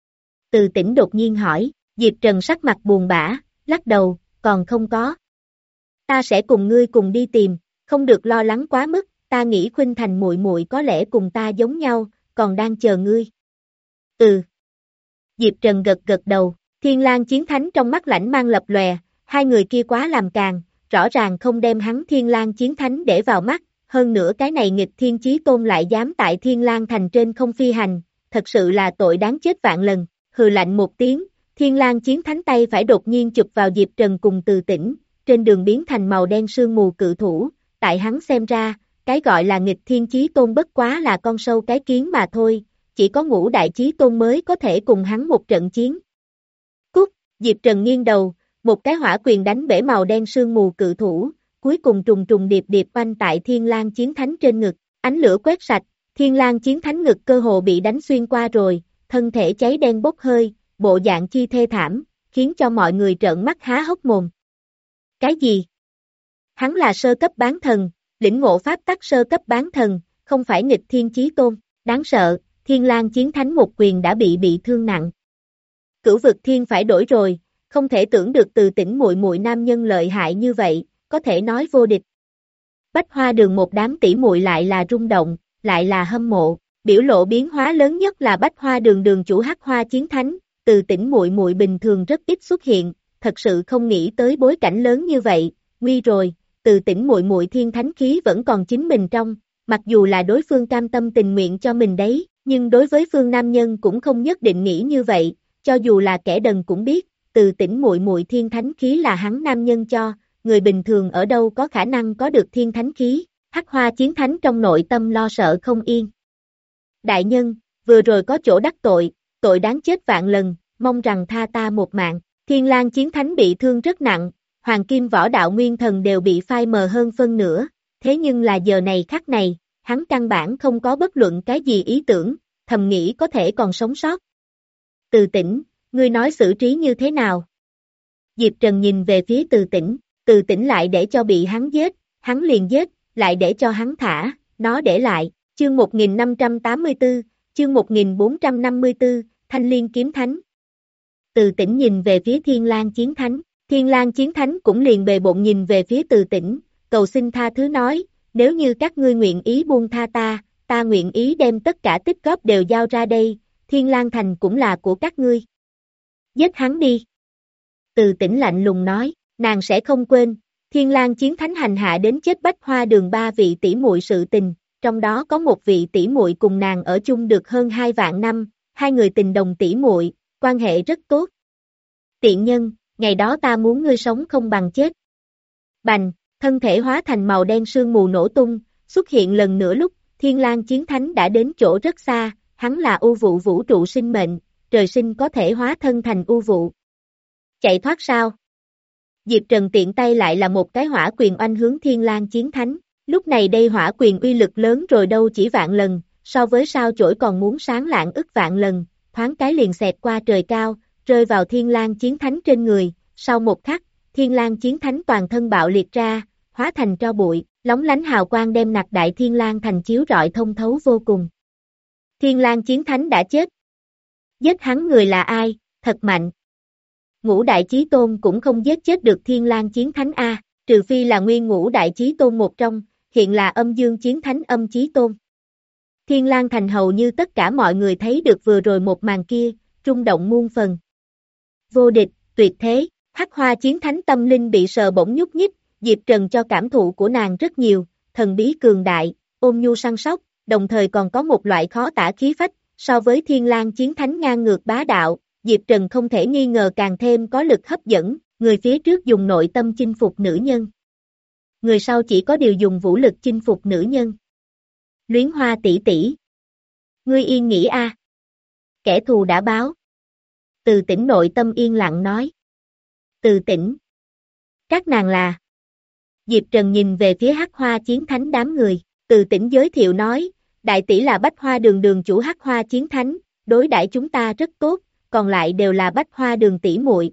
Từ tỉnh đột nhiên hỏi, Diệp Trần sắc mặt buồn bã, lắc đầu, còn không có. Ta sẽ cùng ngươi cùng đi tìm, không được lo lắng quá mức, ta nghĩ Khuynh Thành muội muội có lẽ cùng ta giống nhau, còn đang chờ ngươi. Ừ. Diệp Trần gật gật đầu, Thiên Lang Chiến Thánh trong mắt lãnh mang lập lòe, hai người kia quá làm càng, rõ ràng không đem hắn Thiên Lang Chiến Thánh để vào mắt, hơn nữa cái này nghịch thiên chí tôn lại dám tại Thiên Lang Thành trên không phi hành, thật sự là tội đáng chết vạn lần, hừ lạnh một tiếng, Thiên Lang Chiến Thánh tay phải đột nhiên chụp vào Diệp Trần cùng Từ Tỉnh, trên đường biến thành màu đen sương mù cự thủ, tại hắn xem ra, cái gọi là nghịch thiên chí tôn bất quá là con sâu cái kiến mà thôi, chỉ có ngũ đại chí tôn mới có thể cùng hắn một trận chiến. Cút, Diệp Trần nghiêng đầu, một cái hỏa quyền đánh bể màu đen sương mù cự thủ, cuối cùng trùng trùng điệp điệp oanh tại Thiên Lang Chiến Thánh trên ngực, ánh lửa quét sạch, Thiên Lang Chiến Thánh ngực cơ hồ bị đánh xuyên qua rồi, thân thể cháy đen bốc hơi, bộ dạng chi thê thảm, khiến cho mọi người trợn mắt há hốc mồm. Cái gì? Hắn là sơ cấp bán thần, lĩnh ngộ pháp tắc sơ cấp bán thần, không phải nghịch thiên chí tôn, đáng sợ, Thiên Lang Chiến Thánh một quyền đã bị bị thương nặng. Cửu vực thiên phải đổi rồi, không thể tưởng được Từ Tỉnh muội muội nam nhân lợi hại như vậy, có thể nói vô địch. Bách Hoa Đường một đám tỷ muội lại là rung động, lại là hâm mộ, biểu lộ biến hóa lớn nhất là Bách Hoa Đường đường chủ Hắc Hoa Chiến Thánh, Từ Tỉnh muội muội bình thường rất ít xuất hiện, thật sự không nghĩ tới bối cảnh lớn như vậy, nguy rồi, Từ Tỉnh muội muội thiên thánh khí vẫn còn chính mình trong, mặc dù là đối phương cam tâm tình nguyện cho mình đấy, nhưng đối với phương nam nhân cũng không nhất định nghĩ như vậy, cho dù là kẻ đần cũng biết, Từ Tỉnh muội muội thiên thánh khí là hắn nam nhân cho, người bình thường ở đâu có khả năng có được thiên thánh khí, Hắc Hoa Chiến Thánh trong nội tâm lo sợ không yên. Đại nhân, vừa rồi có chỗ đắc tội, tội đáng chết vạn lần, mong rằng tha ta một mạng, Thiên Lang Chiến Thánh bị thương rất nặng, Hoàng Kim Võ Đạo Nguyên Thần đều bị phai mờ hơn phân nửa, thế nhưng là giờ này khắc này, hắn căn bản không có bất luận cái gì ý tưởng, thầm nghĩ có thể còn sống sót. Từ Tỉnh, ngươi nói xử trí như thế nào? Diệp Trần nhìn về phía Từ Tỉnh, Từ Tỉnh lại để cho bị hắn giết, hắn liền giết, lại để cho hắn thả, nó để lại, chương một nghìn năm trăm tám mươi tư, chương một nghìn bốn trăm năm mươi tư, Thanh Liên Kiếm Thánh. Từ Tỉnh nhìn về phía Thiên Lang Chiến Thánh, Thiên Lang Chiến Thánh cũng liền bề bộn nhìn về phía Từ Tỉnh, cầu xin tha thứ nói, nếu như các ngươi nguyện ý buông tha ta, ta nguyện ý đem tất cả tích góp đều giao ra đây, Thiên Lang Thành cũng là của các ngươi. Giết hắn đi. Từ Tỉnh lạnh lùng nói, nàng sẽ không quên, Thiên Lang Chiến Thánh hành hạ đến chết Bách Hoa Đường ba vị tỷ muội sự tình, trong đó có một vị tỷ muội cùng nàng ở chung được hơn hai vạn năm, hai người tình đồng tỷ muội, quan hệ rất tốt. Tiện nhân, ngày đó ta muốn ngươi sống không bằng chết. Bành, thân thể hóa thành màu đen sương mù nổ tung, xuất hiện lần nữa lúc, Thiên Lang Chiến Thánh đã đến chỗ rất xa, hắn là u vụ vũ trụ sinh mệnh, trời sinh có thể hóa thân thành u vụ. Chạy thoát sao? Diệp Trần tiện tay lại là một cái hỏa quyền oanh hướng Thiên Lang Chiến Thánh, lúc này đây hỏa quyền uy lực lớn rồi đâu chỉ vạn lần, so với sao chổi còn muốn sáng lạng ức vạn lần, thoáng cái liền xẹt qua trời cao, rơi vào Thiên Lang Chiến Thánh trên người, sau một khắc, Thiên Lang Chiến Thánh toàn thân bạo liệt ra, hóa thành tro bụi, lóng lánh hào quang đem nặc đại Thiên Lang thành chiếu rọi thông thấu vô cùng. Thiên Lang Chiến Thánh đã chết. Giết hắn người là ai, thật mạnh. Ngũ Đại Chí Tôn cũng không giết chết được Thiên Lang Chiến Thánh A, trừ phi là nguyên Ngũ Đại Chí Tôn một trong, hiện là Âm Dương Chiến Thánh Âm Chí Tôn. Thiên Lang Thành hầu như tất cả mọi người thấy được vừa rồi một màn kia, rung động muôn phần. Vô địch, tuyệt thế, Hắc Hoa Chiến Thánh tâm linh bị sờ bỗng nhúc nhích, Diệp Trần cho cảm thụ của nàng rất nhiều, thần bí cường đại, ôn nhu săn sóc, đồng thời còn có một loại khó tả khí phách, so với Thiên Lang Chiến Thánh ngang ngược bá đạo, Diệp Trần không thể nghi ngờ càng thêm có lực hấp dẫn, người phía trước dùng nội tâm chinh phục nữ nhân. Người sau chỉ có điều dùng vũ lực chinh phục nữ nhân. Luyến Hoa tỷ tỷ. Ngươi yên nghỉ a. Kẻ thù đã báo. Từ Tĩnh nội tâm yên lặng nói. Từ Tĩnh. Các nàng là. Diệp Trần nhìn về phía Hắc Hoa Chiến Thánh đám người, Từ Tĩnh giới thiệu nói, đại tỷ là Bách Hoa Đường đường chủ Hắc Hoa Chiến Thánh, đối đãi chúng ta rất tốt, còn lại đều là Bách Hoa Đường tỷ muội.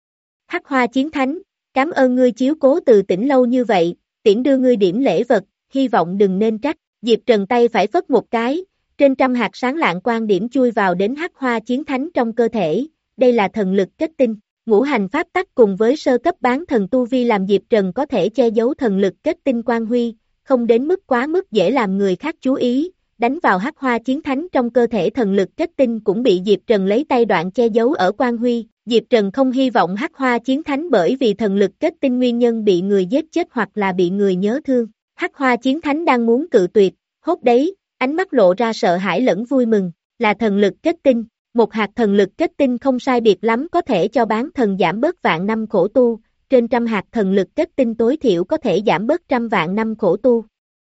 Hắc Hoa Chiến Thánh, cảm ơn ngươi chiếu cố Từ Tĩnh lâu như vậy, tiễn đưa ngươi điểm lễ vật, hy vọng đừng nên trách. Diệp Trần tay phải phất một cái, trên trăm hạt sáng lạng quang điểm chui vào đến Hắc Hoa Chiến Thánh trong cơ thể, đây là thần lực kết tinh. Ngũ hành pháp tắc cùng với sơ cấp bán thần tu vi làm Diệp Trần có thể che giấu thần lực kết tinh quang huy, không đến mức quá mức dễ làm người khác chú ý, đánh vào Hắc Hoa Chiến Thánh trong cơ thể thần lực kết tinh cũng bị Diệp Trần lấy tay đoạn che giấu ở quang huy. Diệp Trần không hy vọng Hắc Hoa Chiến Thánh bởi vì thần lực kết tinh nguyên nhân bị người giết chết hoặc là bị người nhớ thương. Hắc Hoa Chiến Thánh đang muốn cự tuyệt, hốt đấy, ánh mắt lộ ra sợ hãi lẫn vui mừng, là thần lực kết tinh. Một hạt thần lực kết tinh không sai biệt lắm có thể cho bán thần giảm bớt vạn năm khổ tu, trên trăm hạt thần lực kết tinh tối thiểu có thể giảm bớt trăm vạn năm khổ tu.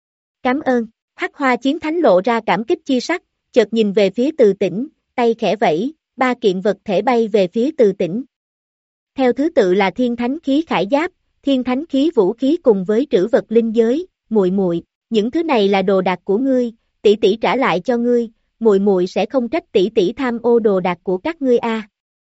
Cảm ơn, Hắc Hoa Chiến Thánh lộ ra cảm kích chi sắc, chợt nhìn về phía Từ Tĩnh, tay khẽ vẫy, ba kiện vật thể bay về phía Từ Tĩnh. Theo thứ tự là Thiên Thánh Khí Khải Giáp, Thiên Thánh Khí Vũ Khí cùng với trữ vật linh giới, muội muội, những thứ này là đồ đạc của ngươi, tỷ tỷ trả lại cho ngươi. Muội muội sẽ không trách tỷ tỷ tham ô đồ đạc của các ngươi a. À.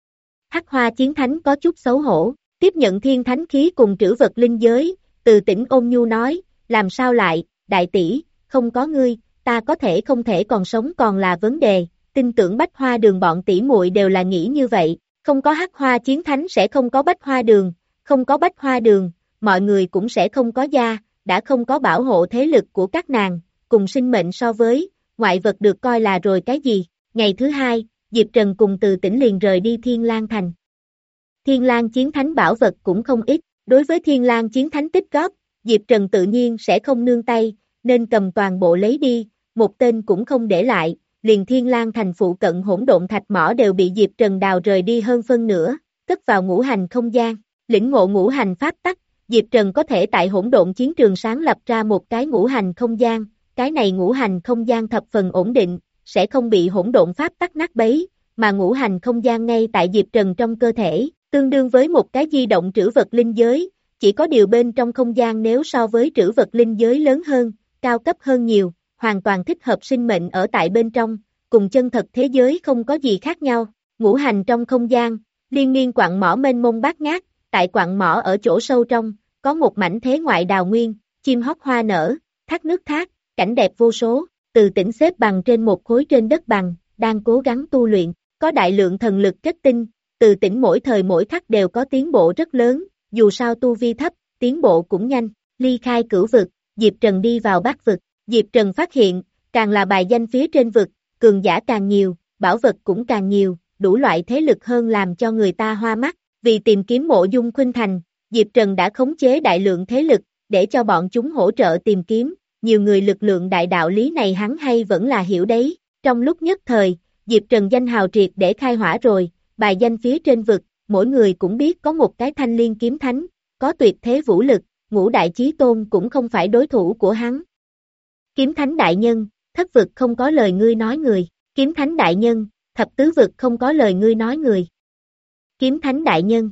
Hắc Hoa Chiến Thánh có chút xấu hổ, tiếp nhận Thiên Thánh Khí cùng trữ vật linh giới, Từ Tĩnh ôn nhu nói, làm sao lại, đại tỷ, không có ngươi, ta có thể không thể còn sống còn là vấn đề, tin tưởng Bách Hoa Đường bọn tỷ muội đều là nghĩ như vậy, không có Hắc Hoa Chiến Thánh sẽ không có Bách Hoa Đường, không có Bách Hoa Đường, mọi người cũng sẽ không có gia, đã không có bảo hộ thế lực của các nàng, cùng sinh mệnh so với ngoại vật được coi là rồi cái gì. Ngày thứ hai, Diệp Trần cùng Từ Tĩnh liền rời đi Thiên Lang Thành. Thiên Lang Chiến Thánh bảo vật cũng không ít, đối với Thiên Lang Chiến Thánh tích góp, Diệp Trần tự nhiên sẽ không nương tay, nên cầm toàn bộ lấy đi, một tên cũng không để lại, liền Thiên Lang Thành phụ cận hỗn độn thạch mỏ đều bị Diệp Trần đào rời đi hơn phân nửa, cất vào ngũ hành không gian, lĩnh ngộ ngũ hành pháp tắc, Diệp Trần có thể tại hỗn độn chiến trường sáng lập ra một cái ngũ hành không gian. Cái này ngũ hành không gian thập phần ổn định, sẽ không bị hỗn độn pháp tắc nát bấy, mà ngũ hành không gian ngay tại Diệp Trần trong cơ thể, tương đương với một cái di động trữ vật linh giới, chỉ có điều bên trong không gian nếu so với trữ vật linh giới lớn hơn, cao cấp hơn nhiều, hoàn toàn thích hợp sinh mệnh ở tại bên trong, cùng chân thật thế giới không có gì khác nhau. Ngũ hành trong không gian, liên miên quặng mỏ mênh mông bát ngát, tại quặng mỏ ở chỗ sâu trong, có một mảnh thế ngoại đào nguyên, chim hót hoa nở, thác nước thác, cảnh đẹp vô số. Từ Tĩnh xếp bằng trên một khối trên đất bằng, đang cố gắng tu luyện, có đại lượng thần lực kết tinh, Từ Tĩnh mỗi thời mỗi khắc đều có tiến bộ rất lớn, dù sao tu vi thấp, tiến bộ cũng nhanh. Ly khai cửu vực, Diệp Trần đi vào Bắc vực, Diệp Trần phát hiện, càng là bài danh phía trên vực, cường giả càng nhiều, bảo vật cũng càng nhiều, đủ loại thế lực hơn làm cho người ta hoa mắt. Vì tìm kiếm Mộ Dung Khuynh Thành, Diệp Trần đã khống chế đại lượng thế lực, để cho bọn chúng hỗ trợ tìm kiếm. Nhiều người lực lượng đại đạo lý này hắn hay vẫn là hiểu đấy. Trong lúc nhất thời, Diệp Trần danh hào triệt để khai hỏa rồi, bài danh phía trên vực, mỗi người cũng biết có một cái Thanh Liên kiếm thánh, có tuyệt thế vũ lực, Ngũ Đại Chí Tôn cũng không phải đối thủ của hắn. Kiếm thánh đại nhân, thất vực không có lời ngươi nói người, kiếm thánh đại nhân, thập tứ vực không có lời ngươi nói người. Kiếm thánh đại nhân.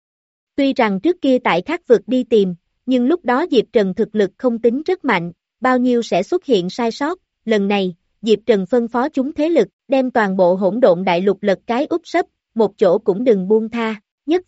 Tuy rằng trước kia tại khác vực đi tìm, nhưng lúc đó Diệp Trần thực lực không tính rất mạnh, bao nhiêu sẽ xuất hiện sai sót, lần này, Diệp Trần phân phó chúng thế lực, đem toàn bộ hỗn độn đại lục lật cái úp sấp, một chỗ cũng đừng buông tha, nhất vực,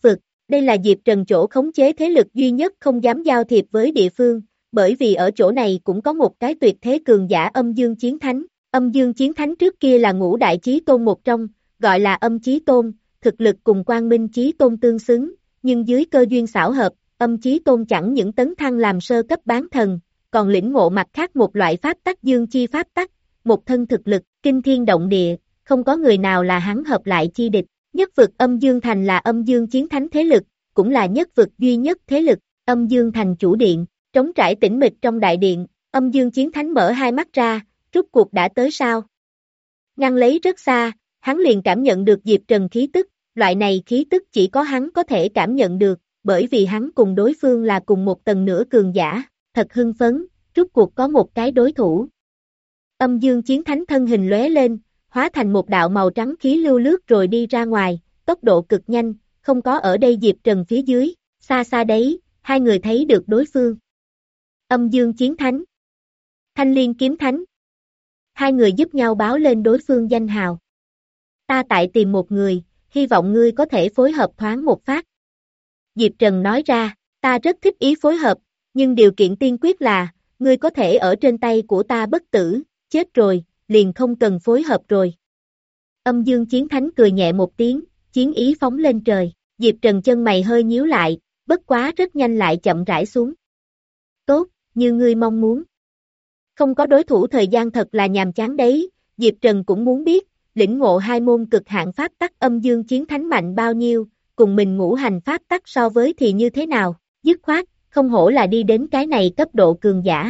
Đây là Diệp Trần chỗ khống chế thế lực duy nhất không dám giao thiệp với địa phương, bởi vì ở chỗ này cũng có một cái tuyệt thế cường giả Âm Dương Chiến Thánh. Âm Dương Chiến Thánh trước kia là ngũ đại chí tôn một trong, gọi là Âm Chí Tôn, thực lực cùng Quang Minh Chí Tôn tương xứng, nhưng dưới cơ duyên xảo hợp, Âm Chí Tôn chẳng những tấn thăng làm sơ cấp bán thần, còn lĩnh ngộ mặt khác một loại pháp tắc dương chi pháp tắc, một thân thực lực, kinh thiên động địa, không có người nào là hắn hợp lại chi địch. Nhất vực Âm Dương Thành là Âm Dương Chiến Thánh thế lực, cũng là nhất vực duy nhất thế lực, Âm Dương Thành chủ điện, trống trải tĩnh mịch trong đại điện, Âm Dương Chiến Thánh mở hai mắt ra, rút cuộc đã tới sao? Ngăn lấy rất xa, hắn liền cảm nhận được Diệp Trần khí tức, loại này khí tức chỉ có hắn có thể cảm nhận được, bởi vì hắn cùng đối phương là cùng một tầng nửa cường giả, thật hưng phấn, rút cuộc có một cái đối thủ. Âm Dương Chiến Thánh thân hình lóe lên, hóa thành một đạo màu trắng khí lưu lướt rồi đi ra ngoài, tốc độ cực nhanh, không có ở đây Diệp Trần phía dưới, xa xa đấy, hai người thấy được đối phương. Âm Dương Chiến Thánh, Thanh Liên Kiếm Thánh. Hai người giúp nhau báo lên đối phương danh hào. Ta tại tìm một người, hy vọng ngươi có thể phối hợp thoáng một phát. Diệp Trần nói ra, ta rất thích ý phối hợp, nhưng điều kiện tiên quyết là, ngươi có thể ở trên tay của ta bất tử, chết rồi, liền không cần phối hợp rồi. Âm Dương Chiến Thánh cười nhẹ một tiếng, chiến ý phóng lên trời, Diệp Trần chân mày hơi nhíu lại, bất quá rất nhanh lại chậm rãi xuống. Tốt, như ngươi mong muốn. Không có đối thủ thời gian thật là nhàm chán đấy, Diệp Trần cũng muốn biết, lĩnh ngộ hai môn cực hạn pháp tắc Âm Dương Chiến Thánh mạnh bao nhiêu, cùng mình ngũ hành pháp tắc so với thì như thế nào, dứt khoát, không hổ là đi đến cái này cấp độ cường giả.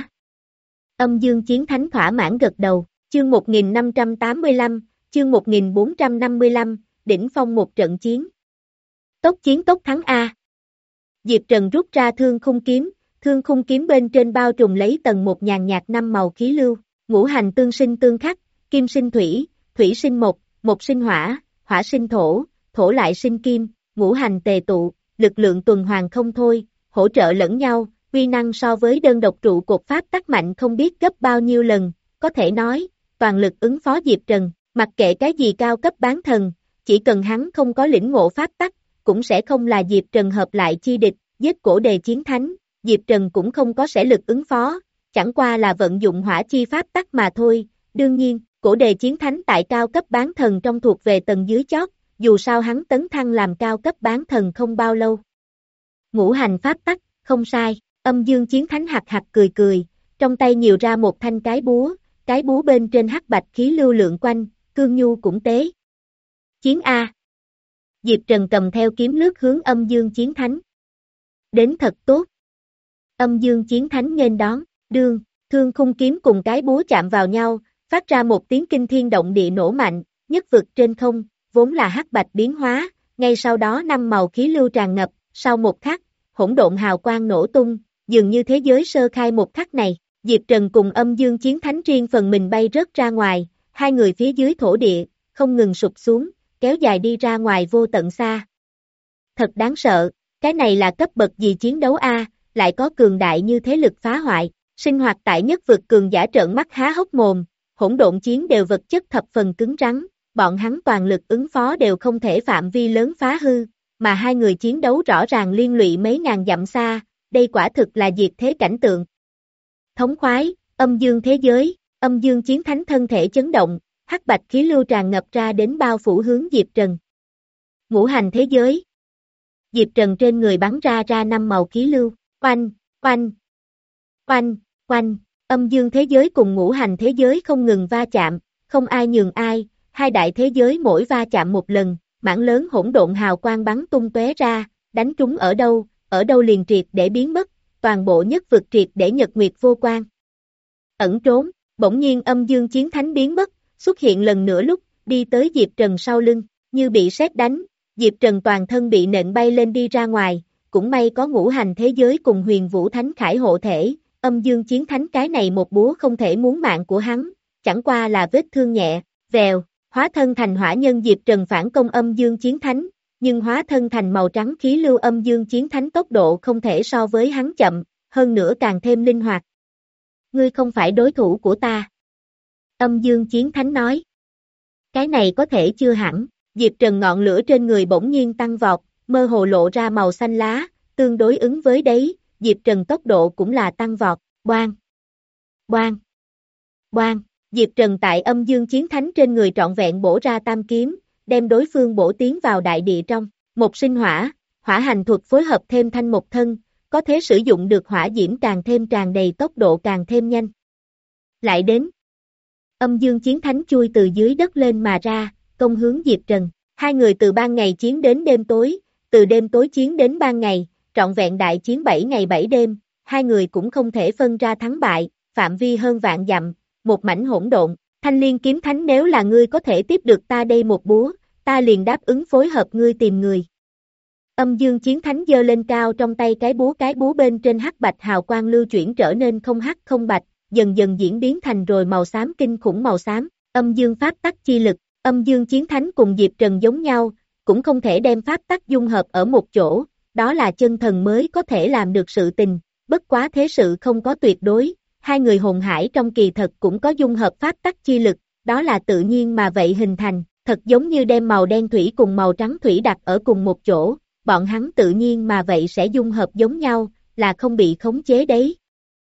Âm Dương Chiến Thánh thỏa mãn gật đầu, chương một nghìn năm trăm tám mươi lăm, chương một nghìn bốn trăm năm mươi lăm, đỉnh phong một trận chiến. Tốc chiến tốc thắng A. Diệp Trần rút ra thương khung kiếm, thương khung kiếm bên trên bao trùm lấy tầng một nhàn nhạt năm màu khí lưu, ngũ hành tương sinh tương khắc, kim sinh thủy, thủy sinh mộc, mộc sinh hỏa, hỏa sinh thổ, thổ lại sinh kim, ngũ hành tề tụ, lực lượng tuần hoàn không thôi, hỗ trợ lẫn nhau, uy năng so với đơn độc trụ cột pháp tắc mạnh không biết gấp bao nhiêu lần, có thể nói, toàn lực ứng phó Diệp Trần, mặc kệ cái gì cao cấp bán thần, chỉ cần hắn không có lĩnh ngộ pháp tắc, cũng sẽ không là Diệp Trần hợp lại chi địch, giết cổ đề chiến thánh, Diệp Trần cũng không có sẽ lực ứng phó, chẳng qua là vận dụng hỏa chi pháp tắc mà thôi, đương nhiên, cổ đề chiến thánh tại cao cấp bán thần trong thuộc về tầng dưới chót, dù sao hắn tấn thăng làm cao cấp bán thần không bao lâu. Ngũ hành pháp tắc, không sai, Âm Dương Chiến Thánh hạc hạc cười cười, trong tay nhiều ra một thanh cái búa, cái búa bên trên hắc bạch khí lưu lượng quanh, cương nhu cũng tế. Chiến A. Diệp Trần cầm theo kiếm lướt hướng Âm Dương Chiến Thánh. Đến thật tốt. Âm Dương Chiến Thánh nghênh đón, đương, thương khung kiếm cùng cái búa chạm vào nhau, phát ra một tiếng kinh thiên động địa nổ mạnh, nhất vực trên không, vốn là hắc bạch biến hóa, ngay sau đó năm màu khí lưu tràn ngập, sau một khắc, hỗn độn hào quang nổ tung, dường như thế giới sơ khai một khắc này, Diệp Trần cùng Âm Dương Chiến Thánh riêng phần mình bay rớt ra ngoài, hai người phía dưới thổ địa, không ngừng sụp xuống, kéo dài đi ra ngoài vô tận xa. Thật đáng sợ, cái này là cấp bậc gì chiến đấu A, lại có cường đại như thế lực phá hoại, sinh hoạt tại nhất vực cường giả trợn mắt há hốc mồm, hỗn độn chiến đều vật chất thập phần cứng rắn, bọn hắn toàn lực ứng phó đều không thể phạm vi lớn phá hư, mà hai người chiến đấu rõ ràng liên lụy mấy ngàn dặm xa, đây quả thực là diệt thế cảnh tượng. Thống khoái, Âm Dương thế giới, Âm Dương Chiến Thánh thân thể chấn động, hắc bạch khí lưu tràn ngập ra đến bao phủ hướng Diệp Trần. Ngũ hành thế giới. Diệp Trần trên người bắn ra ra năm màu khí lưu, oanh, oanh, oanh, oanh, Âm Dương thế giới cùng ngũ hành thế giới không ngừng va chạm, không ai nhường ai, hai đại thế giới mỗi va chạm một lần, mảng lớn hỗn độn hào quang bắn tung tóe ra, đánh trúng ở đâu, ở đâu liền triệt để biến mất, toàn bộ nhất vực triệt để nhật nguyệt vô quang. Ẩn trốn, bỗng nhiên Âm Dương Chiến Thánh biến mất, xuất hiện lần nữa lúc, đi tới Diệp Trần sau lưng, như bị sét đánh, Diệp Trần toàn thân bị nện bay lên đi ra ngoài, cũng may có ngũ hành thế giới cùng Huyền Vũ Thánh Khải hộ thể, Âm Dương Chiến Thánh cái này một búa không thể muốn mạng của hắn, chẳng qua là vết thương nhẹ, vèo, hóa thân thành hỏa nhân Diệp Trần phản công Âm Dương Chiến Thánh, nhưng hóa thân thành màu trắng khí lưu Âm Dương Chiến Thánh tốc độ không thể so với hắn chậm, hơn nữa càng thêm linh hoạt. Ngươi không phải đối thủ của ta. Âm Dương Chiến Thánh nói. Cái này có thể chưa hẳn, Diệp Trần ngọn lửa trên người bỗng nhiên tăng vọt, mơ hồ lộ ra màu xanh lá, tương đối ứng với đấy, Diệp Trần tốc độ cũng là tăng vọt, boang, boang, boang, Diệp Trần tại âm dương chiến thánh trên người trọn vẹn bổ ra tam kiếm, đem đối phương bổ tiến vào đại địa trong, một sinh hỏa, hỏa hành thuật phối hợp thêm thanh một thân, có thể sử dụng được hỏa diễm càng thêm tràn đầy tốc độ càng thêm nhanh. Lại đến, âm dương chiến thánh chui từ dưới đất lên mà ra, công hướng Diệp Trần, hai người từ ban ngày chiến đến đêm tối, từ đêm tối chiến đến ban ngày, trọn vẹn đại chiến bảy ngày bảy đêm, hai người cũng không thể phân ra thắng bại, phạm vi hơn vạn dặm, một mảnh hỗn độn, Thanh Liên kiếm thánh nếu là ngươi có thể tiếp được ta đây một búa, ta liền đáp ứng phối hợp ngươi tìm người. Âm dương chiến thánh giơ lên cao trong tay cái búa cái búa bên trên hắc bạch hào quang lưu chuyển trở nên không hắc không bạch, dần dần diễn biến thành rồi màu xám kinh khủng màu xám, âm dương pháp tắc chi lực, âm dương chiến thánh cùng Diệp Trần giống nhau, cũng không thể đem pháp tắc dung hợp ở một chỗ, đó là chân thần mới có thể làm được sự tình, bất quá thế sự không có tuyệt đối, hai người hồn hải trong kỳ thật cũng có dung hợp pháp tắc chi lực, đó là tự nhiên mà vậy hình thành, thật giống như đem màu đen thủy cùng màu trắng thủy đặt ở cùng một chỗ, bọn hắn tự nhiên mà vậy sẽ dung hợp giống nhau, là không bị khống chế đấy.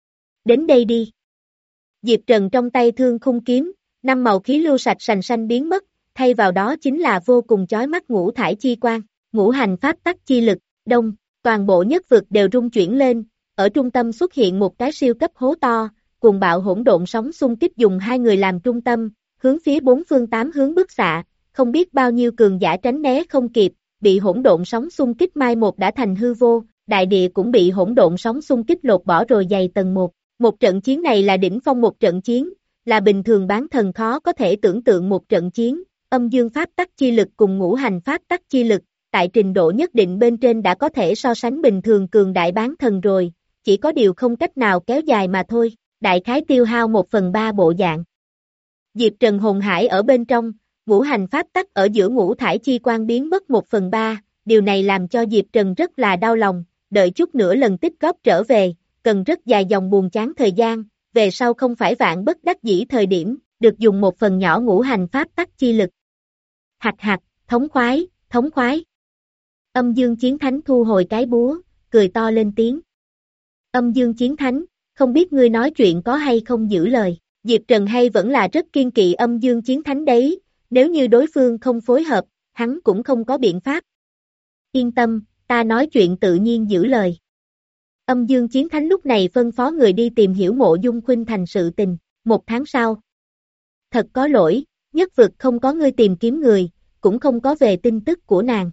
Đến đây đi. Diệp Trần trong tay thương khung kiếm, năm màu khí lưu sạch sành xanh biến mất, thay vào đó chính là vô cùng chói mắt ngũ thải chi quang, ngũ hành pháp tắc chi lực, đông, toàn bộ nhất vực đều rung chuyển lên, ở trung tâm xuất hiện một cái siêu cấp hố to, cuồng bạo hỗn độn sóng xung kích dùng hai người làm trung tâm, hướng phía bốn phương tám hướng bức xạ, không biết bao nhiêu cường giả tránh né không kịp, bị hỗn độn sóng xung kích mai một đã thành hư vô, đại địa cũng bị hỗn độn sóng xung kích lột bỏ rồi dày tầng một. Một trận chiến này là đỉnh phong một trận chiến, là bình thường bán thần khó có thể tưởng tượng một trận chiến, âm dương pháp tắc chi lực cùng ngũ hành pháp tắc chi lực, tại trình độ nhất định bên trên đã có thể so sánh bình thường cường đại bán thần rồi, chỉ có điều không cách nào kéo dài mà thôi, đại khái tiêu hao một phần ba bộ dạng. Diệp Trần hồn hải ở bên trong, ngũ hành pháp tắc ở giữa ngũ thải chi quang biến mất một phần ba, điều này làm cho Diệp Trần rất là đau lòng, đợi chút nữa lần tích góp trở về, cần rất dài dòng buồn chán thời gian, về sau không phải vạn bất đắc dĩ thời điểm, được dùng một phần nhỏ ngũ hành pháp tắc chi lực. Hạch hạch, thống khoái, thống khoái. Âm dương chiến thánh thu hồi cái búa, cười to lên tiếng. Âm dương chiến thánh, không biết ngươi nói chuyện có hay không giữ lời, Diệp Trần hay vẫn là rất kiên kỵ âm dương chiến thánh đấy, nếu như đối phương không phối hợp, hắn cũng không có biện pháp. Yên tâm, ta nói chuyện tự nhiên giữ lời. Âm dương chiến thánh lúc này phân phó người đi tìm hiểu Mộ Dung Khuynh Thành sự tình, một tháng sau. Thật có lỗi, nhất vực không có ngươi tìm kiếm người, cũng không có về tin tức của nàng.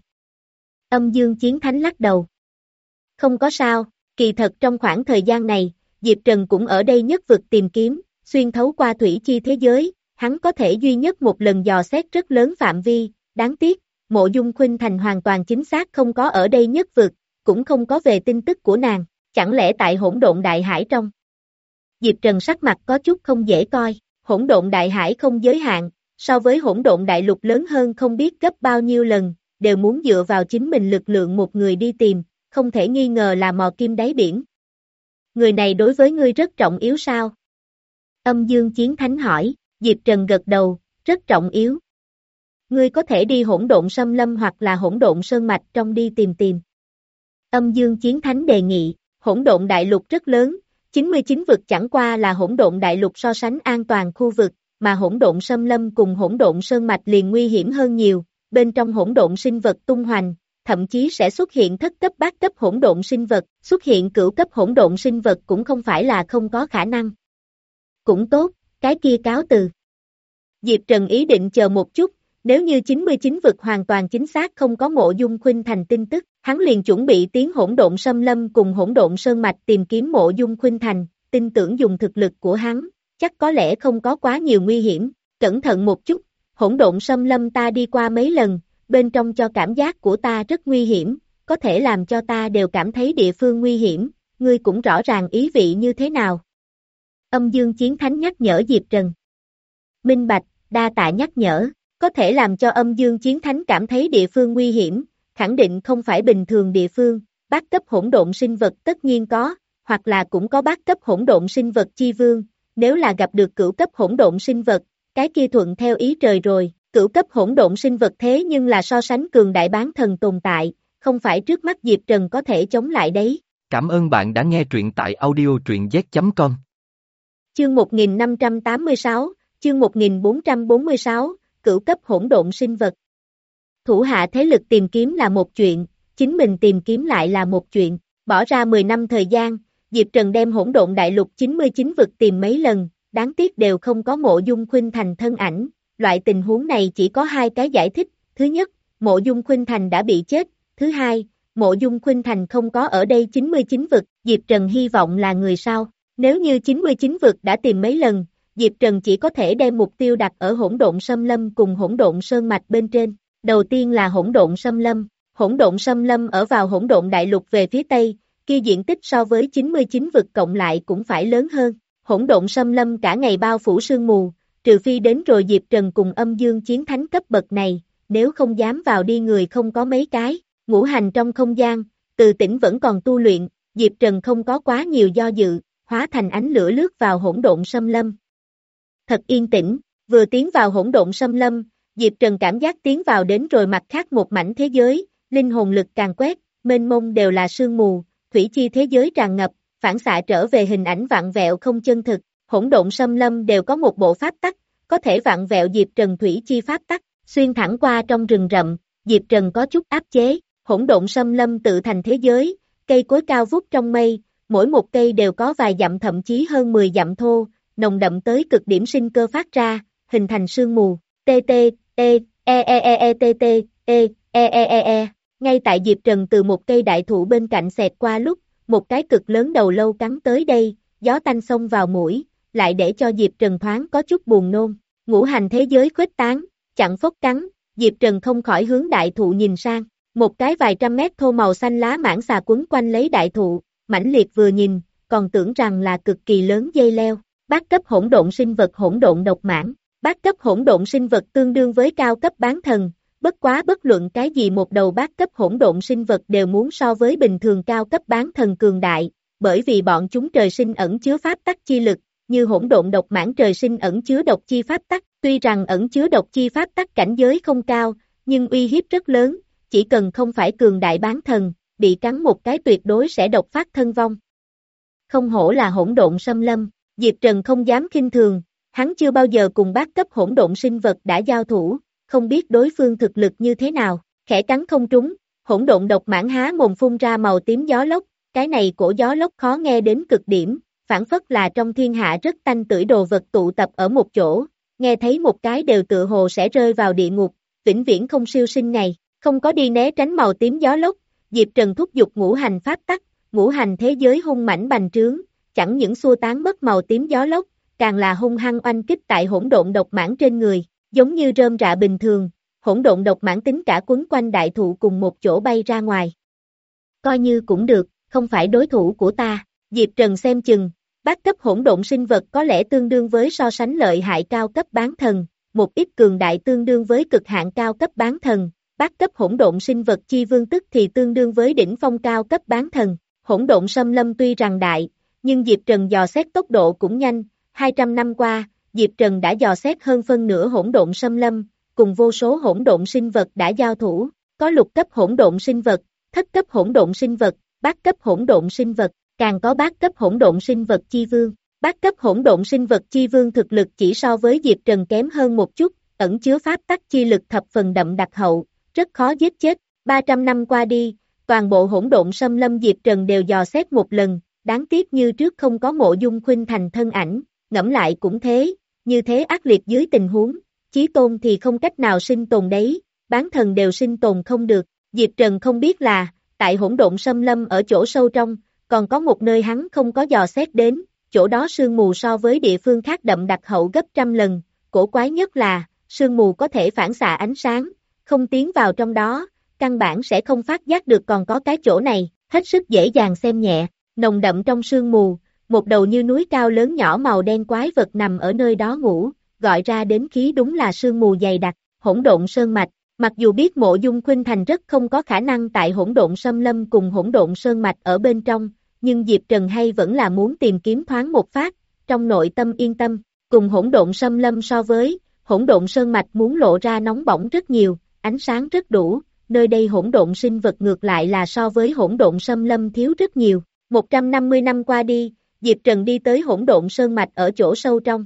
Âm dương chiến thánh lắc đầu. Không có sao, kỳ thật trong khoảng thời gian này, Diệp Trần cũng ở đây nhất vực tìm kiếm, xuyên thấu qua thủy chi thế giới, hắn có thể duy nhất một lần dò xét rất lớn phạm vi, đáng tiếc, Mộ Dung Khuynh Thành hoàn toàn chính xác không có ở đây nhất vực, cũng không có về tin tức của nàng. Chẳng lẽ tại hỗn độn đại hải trong? Diệp Trần sắc mặt có chút không dễ coi, hỗn độn đại hải không giới hạn, so với hỗn độn đại lục lớn hơn không biết gấp bao nhiêu lần, đều muốn dựa vào chính mình lực lượng một người đi tìm, không thể nghi ngờ là mò kim đáy biển. Người này đối với ngươi rất trọng yếu sao? Âm dương chiến thánh hỏi, Diệp Trần gật đầu, rất trọng yếu. Ngươi có thể đi hỗn độn xâm lâm hoặc là hỗn độn sơn mạch trong đi tìm tìm. Âm dương chiến thánh đề nghị. Hỗn độn đại lục rất lớn, chín mươi chín vực chẳng qua là hỗn độn đại lục so sánh an toàn khu vực, mà hỗn độn xâm lâm cùng hỗn độn sơn mạch liền nguy hiểm hơn nhiều, bên trong hỗn độn sinh vật tung hoành, thậm chí sẽ xuất hiện thất cấp bát cấp hỗn độn sinh vật, xuất hiện cửu cấp hỗn độn sinh vật cũng không phải là không có khả năng. Cũng tốt, cái kia cáo từ. Diệp Trần ý định chờ một chút, nếu như chín mươi chín vực hoàn toàn chính xác không có Mộ Dung Khuynh Thành tin tức, hắn liền chuẩn bị tiến hỗn độn xâm lâm cùng hỗn độn sơn mạch tìm kiếm Mộ Dung Khuynh Thành, tin tưởng dùng thực lực của hắn, chắc có lẽ không có quá nhiều nguy hiểm, cẩn thận một chút, hỗn độn xâm lâm ta đi qua mấy lần, bên trong cho cảm giác của ta rất nguy hiểm, có thể làm cho ta đều cảm thấy địa phương nguy hiểm, ngươi cũng rõ ràng ý vị như thế nào. Âm dương chiến thánh nhắc nhở Diệp Trần. Minh bạch, đa tạ nhắc nhở. Có thể làm cho âm dương chiến thánh cảm thấy địa phương nguy hiểm, khẳng định không phải bình thường địa phương, bát cấp hỗn độn sinh vật tất nhiên có, hoặc là cũng có bát cấp hỗn độn sinh vật chi vương, nếu là gặp được cửu cấp hỗn độn sinh vật, cái kia thuận theo ý trời rồi, cửu cấp hỗn độn sinh vật thế nhưng là so sánh cường đại bán thần tồn tại, không phải trước mắt Diệp Trần có thể chống lại đấy. Cảm ơn bạn đã nghe truyện tại audio truyện z chấm com. Chương một nghìn năm trăm tám mươi sáu, chương một nghìn bốn trăm bốn mươi sáu, cửu cấp hỗn độn sinh vật. Thủ hạ thế lực tìm kiếm là một chuyện, chính mình tìm kiếm lại là một chuyện. Bỏ ra mười năm thời gian, Diệp Trần đem hỗn độn đại lục chín mươi chín vực tìm mấy lần, đáng tiếc đều không có Mộ Dung Khuynh Thành thân ảnh. Loại tình huống này chỉ có hai cái giải thích. Thứ nhất, Mộ Dung Khuynh Thành đã bị chết. Thứ hai, Mộ Dung Khuynh Thành không có ở đây chín mươi chín vực. Diệp Trần hy vọng là người sau. Nếu như chín mươi chín vực đã tìm mấy lần, Diệp Trần chỉ có thể đem mục tiêu đặt ở hỗn độn xâm lâm cùng hỗn độn sơn mạch bên trên. Đầu tiên là hỗn độn xâm lâm. Hỗn độn xâm lâm ở vào hỗn độn đại lục về phía tây, kia diện tích so với chín mươi chín vực cộng lại cũng phải lớn hơn. Hỗn độn xâm lâm cả ngày bao phủ sương mù, trừ phi đến rồi Diệp Trần cùng âm dương chiến thánh cấp bậc này, nếu không dám vào đi người không có mấy cái. Ngũ hành trong không gian, Từ Tĩnh vẫn còn tu luyện, Diệp Trần không có quá nhiều do dự, hóa thành ánh lửa lướt vào hỗn độn xâm lâm. Thật yên tĩnh, vừa tiến vào hỗn độn xâm lâm, Diệp Trần cảm giác tiến vào đến rồi mặt khác một mảnh thế giới, linh hồn lực càng quét, mênh mông đều là sương mù, thủy chi thế giới tràn ngập, phản xạ trở về hình ảnh vặn vẹo không chân thực, hỗn độn xâm lâm đều có một bộ pháp tắc, có thể vặn vẹo Diệp Trần thủy chi pháp tắc, xuyên thẳng qua trong rừng rậm, Diệp Trần có chút áp chế, hỗn độn xâm lâm tự thành thế giới, cây cối cao vút trong mây, mỗi một cây đều có vài dặm thậm chí hơn mười dặm thô, nồng đậm tới cực điểm sinh cơ phát ra, hình thành sương mù, t t, e, e e e e t t, e, e e e e, ngay tại Diệp Trần từ một cây đại thụ bên cạnh xẹt qua lúc, một cái cực lớn đầu lâu cắn tới đây, gió tanh xông vào mũi, lại để cho Diệp Trần thoáng có chút buồn nôn, ngũ hành thế giới khuếch tán, chặn phốc cắn, Diệp Trần không khỏi hướng đại thụ nhìn sang, một cái vài trăm mét thô màu xanh lá mãng xà quấn quanh lấy đại thụ, mãnh liệt vừa nhìn, còn tưởng rằng là cực kỳ lớn dây leo, bát cấp hỗn độn sinh vật hỗn độn độc mãng, bát cấp hỗn độn sinh vật tương đương với cao cấp bán thần, bất quá bất luận cái gì một đầu bát cấp hỗn độn sinh vật đều muốn so với bình thường cao cấp bán thần cường đại, bởi vì bọn chúng trời sinh ẩn chứa pháp tắc chi lực, như hỗn độn độc mãng trời sinh ẩn chứa độc chi pháp tắc, tuy rằng ẩn chứa độc chi pháp tắc cảnh giới không cao, nhưng uy hiếp rất lớn, chỉ cần không phải cường đại bán thần, bị cắn một cái tuyệt đối sẽ độc phát thân vong. Không hổ là hỗn độn xâm lâm, Diệp Trần không dám khinh thường, hắn chưa bao giờ cùng bát cấp hỗn độn sinh vật đã giao thủ, không biết đối phương thực lực như thế nào, khẽ cắn không trúng, hỗn độn độc mãng há mồm phun ra màu tím gió lốc, cái này cổ gió lốc khó nghe đến cực điểm, phản phất là trong thiên hạ rất tanh tưởi đồ vật tụ tập ở một chỗ, nghe thấy một cái đều tựa hồ sẽ rơi vào địa ngục, vĩnh viễn không siêu sinh này, không có đi né tránh màu tím gió lốc, Diệp Trần thúc giục ngũ hành pháp tắc, ngũ hành thế giới hung mãnh bành trướng, chẳng những xua tán mất màu tím gió lốc, càng là hung hăng oanh kích tại hỗn độn độc mãng trên người, giống như rơm rạ bình thường, hỗn độn độc mãng tính cả quấn quanh đại thụ cùng một chỗ bay ra ngoài. Coi như cũng được, không phải đối thủ của ta, Diệp Trần xem chừng, bát cấp hỗn độn sinh vật có lẽ tương đương với so sánh lợi hại cao cấp bán thần, một ít cường đại tương đương với cực hạn cao cấp bán thần, bát cấp hỗn độn sinh vật chi vương tức thì tương đương với đỉnh phong cao cấp bán thần, hỗn độn xâm lâm tuy rằng đại, nhưng Diệp Trần dò xét tốc độ cũng nhanh, hai trăm năm qua, Diệp Trần đã dò xét hơn phân nửa hỗn độn xâm lâm, cùng vô số hỗn độn sinh vật đã giao thủ, có lục cấp hỗn độn sinh vật, thất cấp hỗn độn sinh vật, bát cấp hỗn độn sinh vật, càng có bát cấp hỗn độn sinh vật chi vương. Bát cấp hỗn độn sinh vật chi vương thực lực chỉ so với Diệp Trần kém hơn một chút, ẩn chứa pháp tắc chi lực thập phần đậm đặc hậu, rất khó giết chết. ba trăm năm qua đi, toàn bộ hỗn độn xâm lâm Diệp Trần đều dò xét một lần, đáng tiếc như trước không có Mộ Dung Khuynh Thành thân ảnh, ngẫm lại cũng thế, như thế ác liệt dưới tình huống, chí tôn thì không cách nào sinh tồn đấy, bán thần đều sinh tồn không được. Diệp Trần không biết là, tại hỗn độn xâm lâm ở chỗ sâu trong, còn có một nơi hắn không có dò xét đến, chỗ đó sương mù so với địa phương khác đậm đặc hậu gấp trăm lần, cổ quái nhất là, sương mù có thể phản xạ ánh sáng, không tiến vào trong đó, căn bản sẽ không phát giác được còn có cái chỗ này, hết sức dễ dàng xem nhẹ, nồng đậm trong sương mù, một đầu như núi cao lớn nhỏ màu đen quái vật nằm ở nơi đó ngủ, gọi ra đến khí đúng là sương mù dày đặc, hỗn độn sơn mạch, mặc dù biết Mộ Dung Khuynh Thành rất không có khả năng tại hỗn độn xâm lâm cùng hỗn độn sơn mạch ở bên trong, nhưng Diệp Trần hay vẫn là muốn tìm kiếm thoáng một phát, trong nội tâm yên tâm, cùng hỗn độn xâm lâm so với, hỗn độn sơn mạch muốn lộ ra nóng bỏng rất nhiều, ánh sáng rất đủ, nơi đây hỗn độn sinh vật ngược lại là so với hỗn độn xâm lâm thiếu rất nhiều. một trăm năm mươi năm qua đi, Diệp Trần đi tới hỗn độn sơn mạch ở chỗ sâu trong.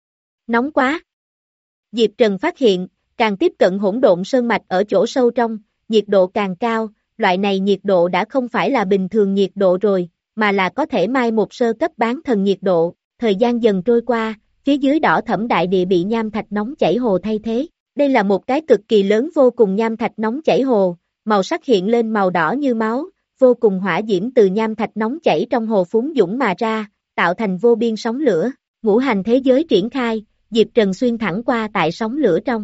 Nóng quá! Diệp Trần phát hiện, càng tiếp cận hỗn độn sơn mạch ở chỗ sâu trong, nhiệt độ càng cao, loại này nhiệt độ đã không phải là bình thường nhiệt độ rồi, mà là có thể mai một sơ cấp bán thần nhiệt độ. Thời gian dần trôi qua, phía dưới đỏ thẫm đại địa bị nham thạch nóng chảy hồ thay thế. Đây là một cái cực kỳ lớn vô cùng nham thạch nóng chảy hồ, màu sắc hiện lên màu đỏ như máu, vô cùng hỏa diễm từ nham thạch nóng chảy trong hồ phúng dũng mà ra, tạo thành vô biên sóng lửa. Ngũ hành thế giới triển khai, Diệp Trần xuyên thẳng qua tại sóng lửa trong.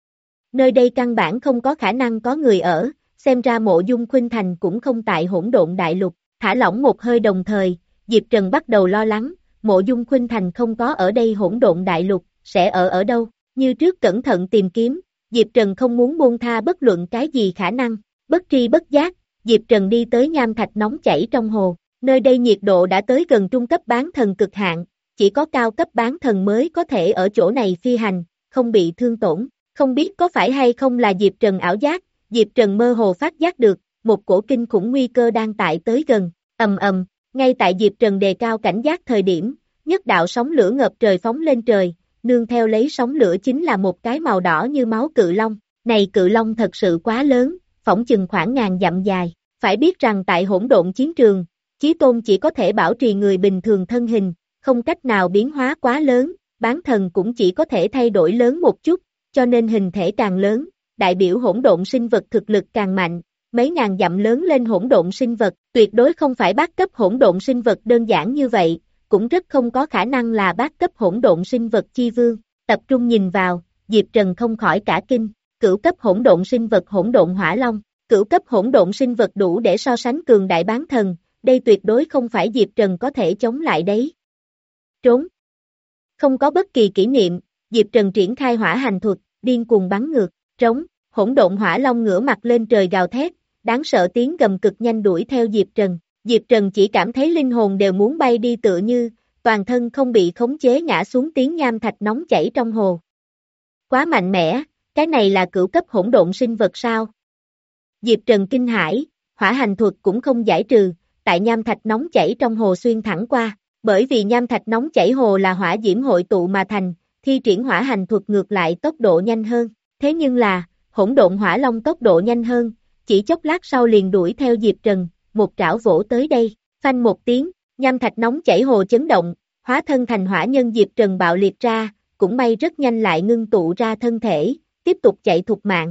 Nơi đây căn bản không có khả năng có người ở, xem ra Mộ Dung Khuynh Thành cũng không tại hỗn độn đại lục. Thả lỏng một hơi đồng thời, Diệp Trần bắt đầu lo lắng, Mộ Dung Khuynh Thành không có ở đây hỗn độn đại lục, sẽ ở ở đâu? Như trước cẩn thận tìm kiếm, Diệp Trần không muốn buông tha bất luận cái gì khả năng. Bất tri bất giác, Diệp Trần đi tới nham thạch nóng chảy trong hồ. Nơi đây nhiệt độ đã tới gần trung cấp bán thần cực hạn, chỉ có cao cấp bán thần mới có thể ở chỗ này phi hành, không bị thương tổn. Không biết có phải hay không là Diệp Trần ảo giác, Diệp Trần mơ hồ phát giác được, một cổ kinh khủng nguy cơ đang tại tới gần. Ầm ầm, ngay tại Diệp Trần đề cao cảnh giác thời điểm, nhất đạo sóng lửa ngập trời phóng lên trời, nương theo lấy sóng lửa chính là một cái màu đỏ như máu cự long. Này cự long thật sự quá lớn, phỏng chừng khoảng ngàn dặm dài. Phải biết rằng tại hỗn độn chiến trường, Chí Tôn chỉ có thể bảo trì người bình thường thân hình, không cách nào biến hóa quá lớn, bán thần cũng chỉ có thể thay đổi lớn một chút, cho nên hình thể càng lớn, đại biểu hỗn độn sinh vật thực lực càng mạnh. Mấy ngàn dặm lớn lên hỗn độn sinh vật, tuyệt đối không phải bát cấp hỗn độn sinh vật đơn giản như vậy, cũng rất không có khả năng là bát cấp hỗn độn sinh vật chi vương. Tập trung nhìn vào, Diệp Trần không khỏi cả kinh, cửu cấp hỗn độn sinh vật hỗn độn hỏa long, cửu cấp hỗn độn sinh vật đủ để so sánh cường đại bán thần, đây tuyệt đối không phải Diệp Trần có thể chống lại đấy. Trốn. Không có bất kỳ kỷ niệm, Diệp Trần triển khai hỏa hành thuật, điên cuồng bắn ngược, trống, hỗn độn hỏa long ngửa mặt lên trời gào thét, đáng sợ tiếng gầm cực nhanh đuổi theo Diệp Trần. Diệp Trần chỉ cảm thấy linh hồn đều muốn bay đi tựa như, toàn thân không bị khống chế ngã xuống tiếng nham thạch nóng chảy trong hồ. Quá mạnh mẽ, cái này là cửu cấp hỗn độn sinh vật sao? Diệp Trần kinh hãi, hỏa hành thuật cũng không giải trừ, tại nham thạch nóng chảy trong hồ xuyên thẳng qua, bởi vì nham thạch nóng chảy hồ là hỏa diễm hội tụ mà thành, thi triển hỏa hành thuật ngược lại tốc độ nhanh hơn, thế nhưng là, hỗn độn hỏa long tốc độ nhanh hơn, chỉ chốc lát sau liền đuổi theo Diệp Trần, một trảo vỗ tới đây, phanh một tiếng, nham thạch nóng chảy hồ chấn động, hóa thân thành hỏa nhân Diệp Trần bạo liệt ra, cũng may rất nhanh lại ngưng tụ ra thân thể, tiếp tục chạy thục mạng.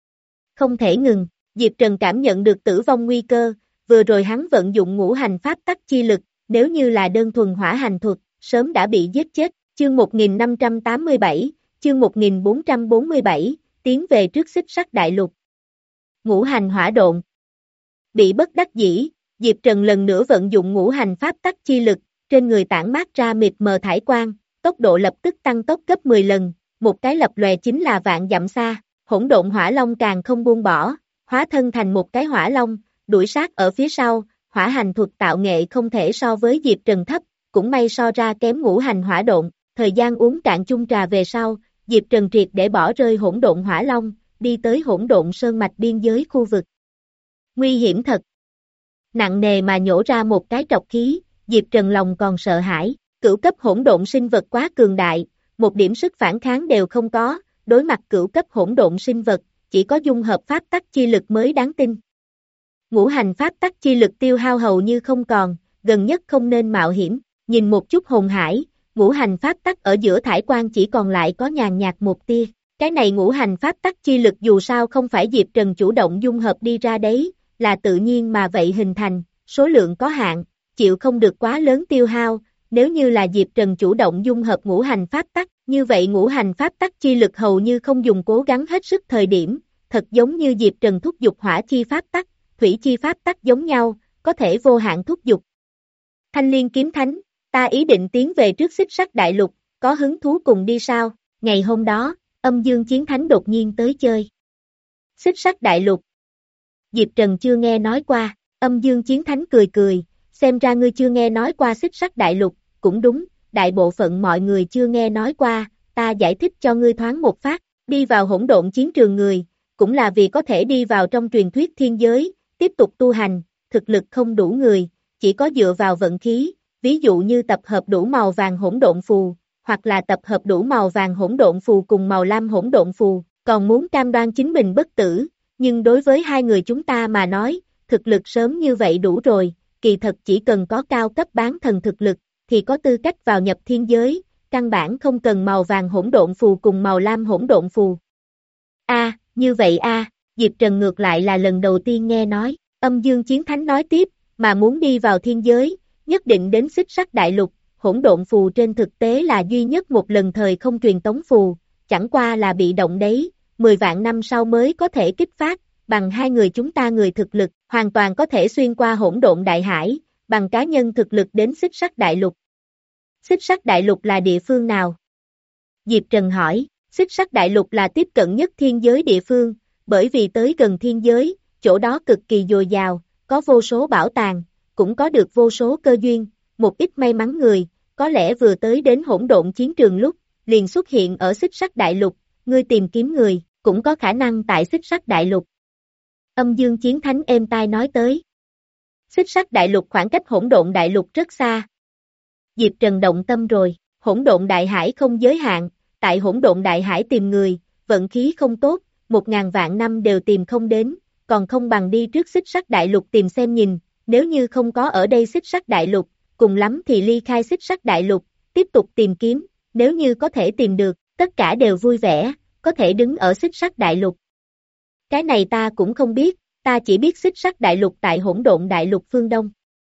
Không thể ngừng, Diệp Trần cảm nhận được tử vong nguy cơ, vừa rồi hắn vận dụng ngũ hành pháp tắc chi lực, nếu như là đơn thuần hỏa hành thuật, sớm đã bị giết chết. Chương một nghìn năm trăm tám mươi bảy, chương một nghìn bốn trăm bốn mươi bảy, tiến về trước xích sắt đại lục. Ngũ hành hỏa độn. Bị bất đắc dĩ, Diệp Trần lần nữa vận dụng ngũ hành pháp tắc chi lực, trên người tản mát ra mịt mờ thải quang, tốc độ lập tức tăng tốc gấp mười lần, một cái lập lòe chính là vạn dặm xa. Hỗn độn hỏa long càng không buông bỏ, hóa thân thành một cái hỏa long, đuổi sát ở phía sau. Hỏa hành thuật tạo nghệ không thể so với Diệp Trần thấp, cũng may so ra kém ngũ hành hỏa độn. Thời gian uống cạn chung trà về sau, Diệp Trần triệt để bỏ rơi hỗn độn hỏa long, đi tới hỗn độn sơn mạch biên giới khu vực. Nguy hiểm thật. Nặng nề mà nhổ ra một cái trọc khí, Diệp Trần lòng còn sợ hãi, cửu cấp hỗn độn sinh vật quá cường đại, một điểm sức phản kháng đều không có, đối mặt cửu cấp hỗn độn sinh vật, chỉ có dung hợp pháp tắc chi lực mới đáng tin. Ngũ hành pháp tắc chi lực tiêu hao hầu như không còn, gần nhất không nên mạo hiểm, nhìn một chút hồn hải, ngũ hành pháp tắc ở giữa thải quang chỉ còn lại có nhàn nhạt một tia, cái này ngũ hành pháp tắc chi lực dù sao không phải Diệp Trần chủ động dung hợp đi ra đấy, là tự nhiên mà vậy hình thành, số lượng có hạn, chịu không được quá lớn tiêu hao, nếu như là Diệp Trần chủ động dung hợp ngũ hành pháp tắc, như vậy ngũ hành pháp tắc chi lực hầu như không dùng cố gắng hết sức thời điểm, thật giống như Diệp Trần thúc giục hỏa chi pháp tắc, thủy chi pháp tắc giống nhau, có thể vô hạn thúc giục. Thanh Liên kiếm thánh, ta ý định tiến về trước xích sắt đại lục, có hứng thú cùng đi sao? Ngày hôm đó, Âm Dương Chiến Thánh đột nhiên tới chơi. Xích sắt đại lục. Diệp Trần chưa nghe nói qua, Âm Dương Chiến Thánh cười cười, xem ra ngươi chưa nghe nói qua xích sắt đại lục, cũng đúng, đại bộ phận mọi người chưa nghe nói qua, ta giải thích cho ngươi thoáng một phát, đi vào hỗn độn chiến trường người, cũng là vì có thể đi vào trong truyền thuyết thiên giới, tiếp tục tu hành, thực lực không đủ người, chỉ có dựa vào vận khí, ví dụ như tập hợp đủ màu vàng hỗn độn phù, hoặc là tập hợp đủ màu vàng hỗn độn phù cùng màu lam hỗn độn phù, còn muốn cam đoan chính mình bất tử, nhưng đối với hai người chúng ta mà nói, thực lực sớm như vậy đủ rồi, kỳ thật chỉ cần có cao cấp bán thần thực lực, thì có tư cách vào nhập thiên giới, căn bản không cần màu vàng hỗn độn phù cùng màu lam hỗn độn phù. A, như vậy a, Diệp Trần ngược lại là lần đầu tiên nghe nói, Âm Dương Chiến Thánh nói tiếp, mà muốn đi vào thiên giới, nhất định đến Xích Sắc Đại Lục, hỗn độn phù trên thực tế là duy nhất một lần thời không truyền tống phù, chẳng qua là bị động đấy, mười vạn năm sau mới có thể kích phát, bằng hai người chúng ta người thực lực, hoàn toàn có thể xuyên qua hỗn độn đại hải, bằng cá nhân thực lực đến Xích Sắc Đại Lục. Xích Sắc Đại Lục là địa phương nào? Diệp Trần hỏi, Xích Sắc Đại Lục là tiếp cận nhất thiên giới địa phương, bởi vì tới gần thiên giới, chỗ đó cực kỳ dồi dào, có vô số bảo tàng, cũng có được vô số cơ duyên, một ít may mắn người, có lẽ vừa tới đến hỗn độn chiến trường lúc, liền xuất hiện ở Xích Sắc Đại Lục, ngươi tìm kiếm người, cũng có khả năng tại Xích Sắc Đại Lục. Âm Dương Chiến Thánh êm tai nói tới. Xích Sắc Đại Lục khoảng cách hỗn độn đại lục rất xa. Diệp Trần động tâm rồi, hỗn độn đại hải không giới hạn, tại hỗn độn đại hải tìm người, vận khí không tốt, một ngàn vạn năm đều tìm không đến, còn không bằng đi trước Xích Sắc Đại Lục tìm xem nhìn, nếu như không có ở đây Xích Sắc Đại Lục, cùng lắm thì ly khai Xích Sắc Đại Lục, tiếp tục tìm kiếm, nếu như có thể tìm được, tất cả đều vui vẻ, có thể đứng ở Xích Sắc Đại Lục. Cái này ta cũng không biết, ta chỉ biết Xích Sắc Đại Lục tại hỗn độn đại lục phương Đông.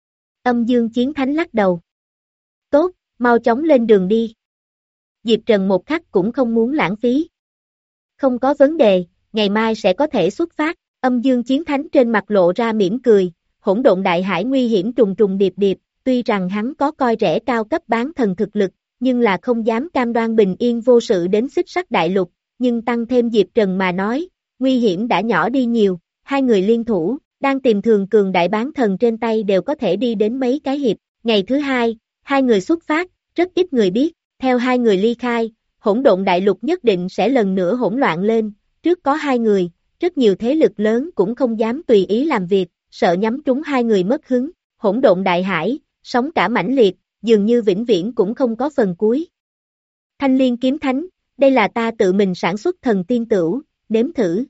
Âm Dương Chiến Thánh lắc đầu. Tốt, mau chóng lên đường đi. Diệp Trần một khắc cũng không muốn lãng phí. Không có vấn đề, ngày mai sẽ có thể xuất phát. Âm Dương Chiến Thánh trên mặt lộ ra mỉm cười, hỗn độn đại hải nguy hiểm trùng trùng điệp điệp, tuy rằng hắn có coi rẻ cao cấp bán thần thực lực, nhưng là không dám cam đoan bình yên vô sự đến Xích Sắc Đại Lục, nhưng tăng thêm Diệp Trần mà nói, nguy hiểm đã nhỏ đi nhiều, hai người liên thủ, đang tìm thường cường đại bán thần trên tay đều có thể đi đến mấy cái hiệp. Ngày thứ hai, hai người xuất phát, rất ít người biết, theo hai người ly khai, hỗn độn đại lục nhất định sẽ lần nữa hỗn loạn lên, trước có hai người, rất nhiều thế lực lớn cũng không dám tùy ý làm việc, sợ nhắm trúng hai người mất hứng, hỗn độn đại hải, sóng cả mãnh liệt, dường như vĩnh viễn cũng không có phần cuối. Thanh Liên Kiếm Thánh, đây là ta tự mình sản xuất thần tiên tửu, nếm thử.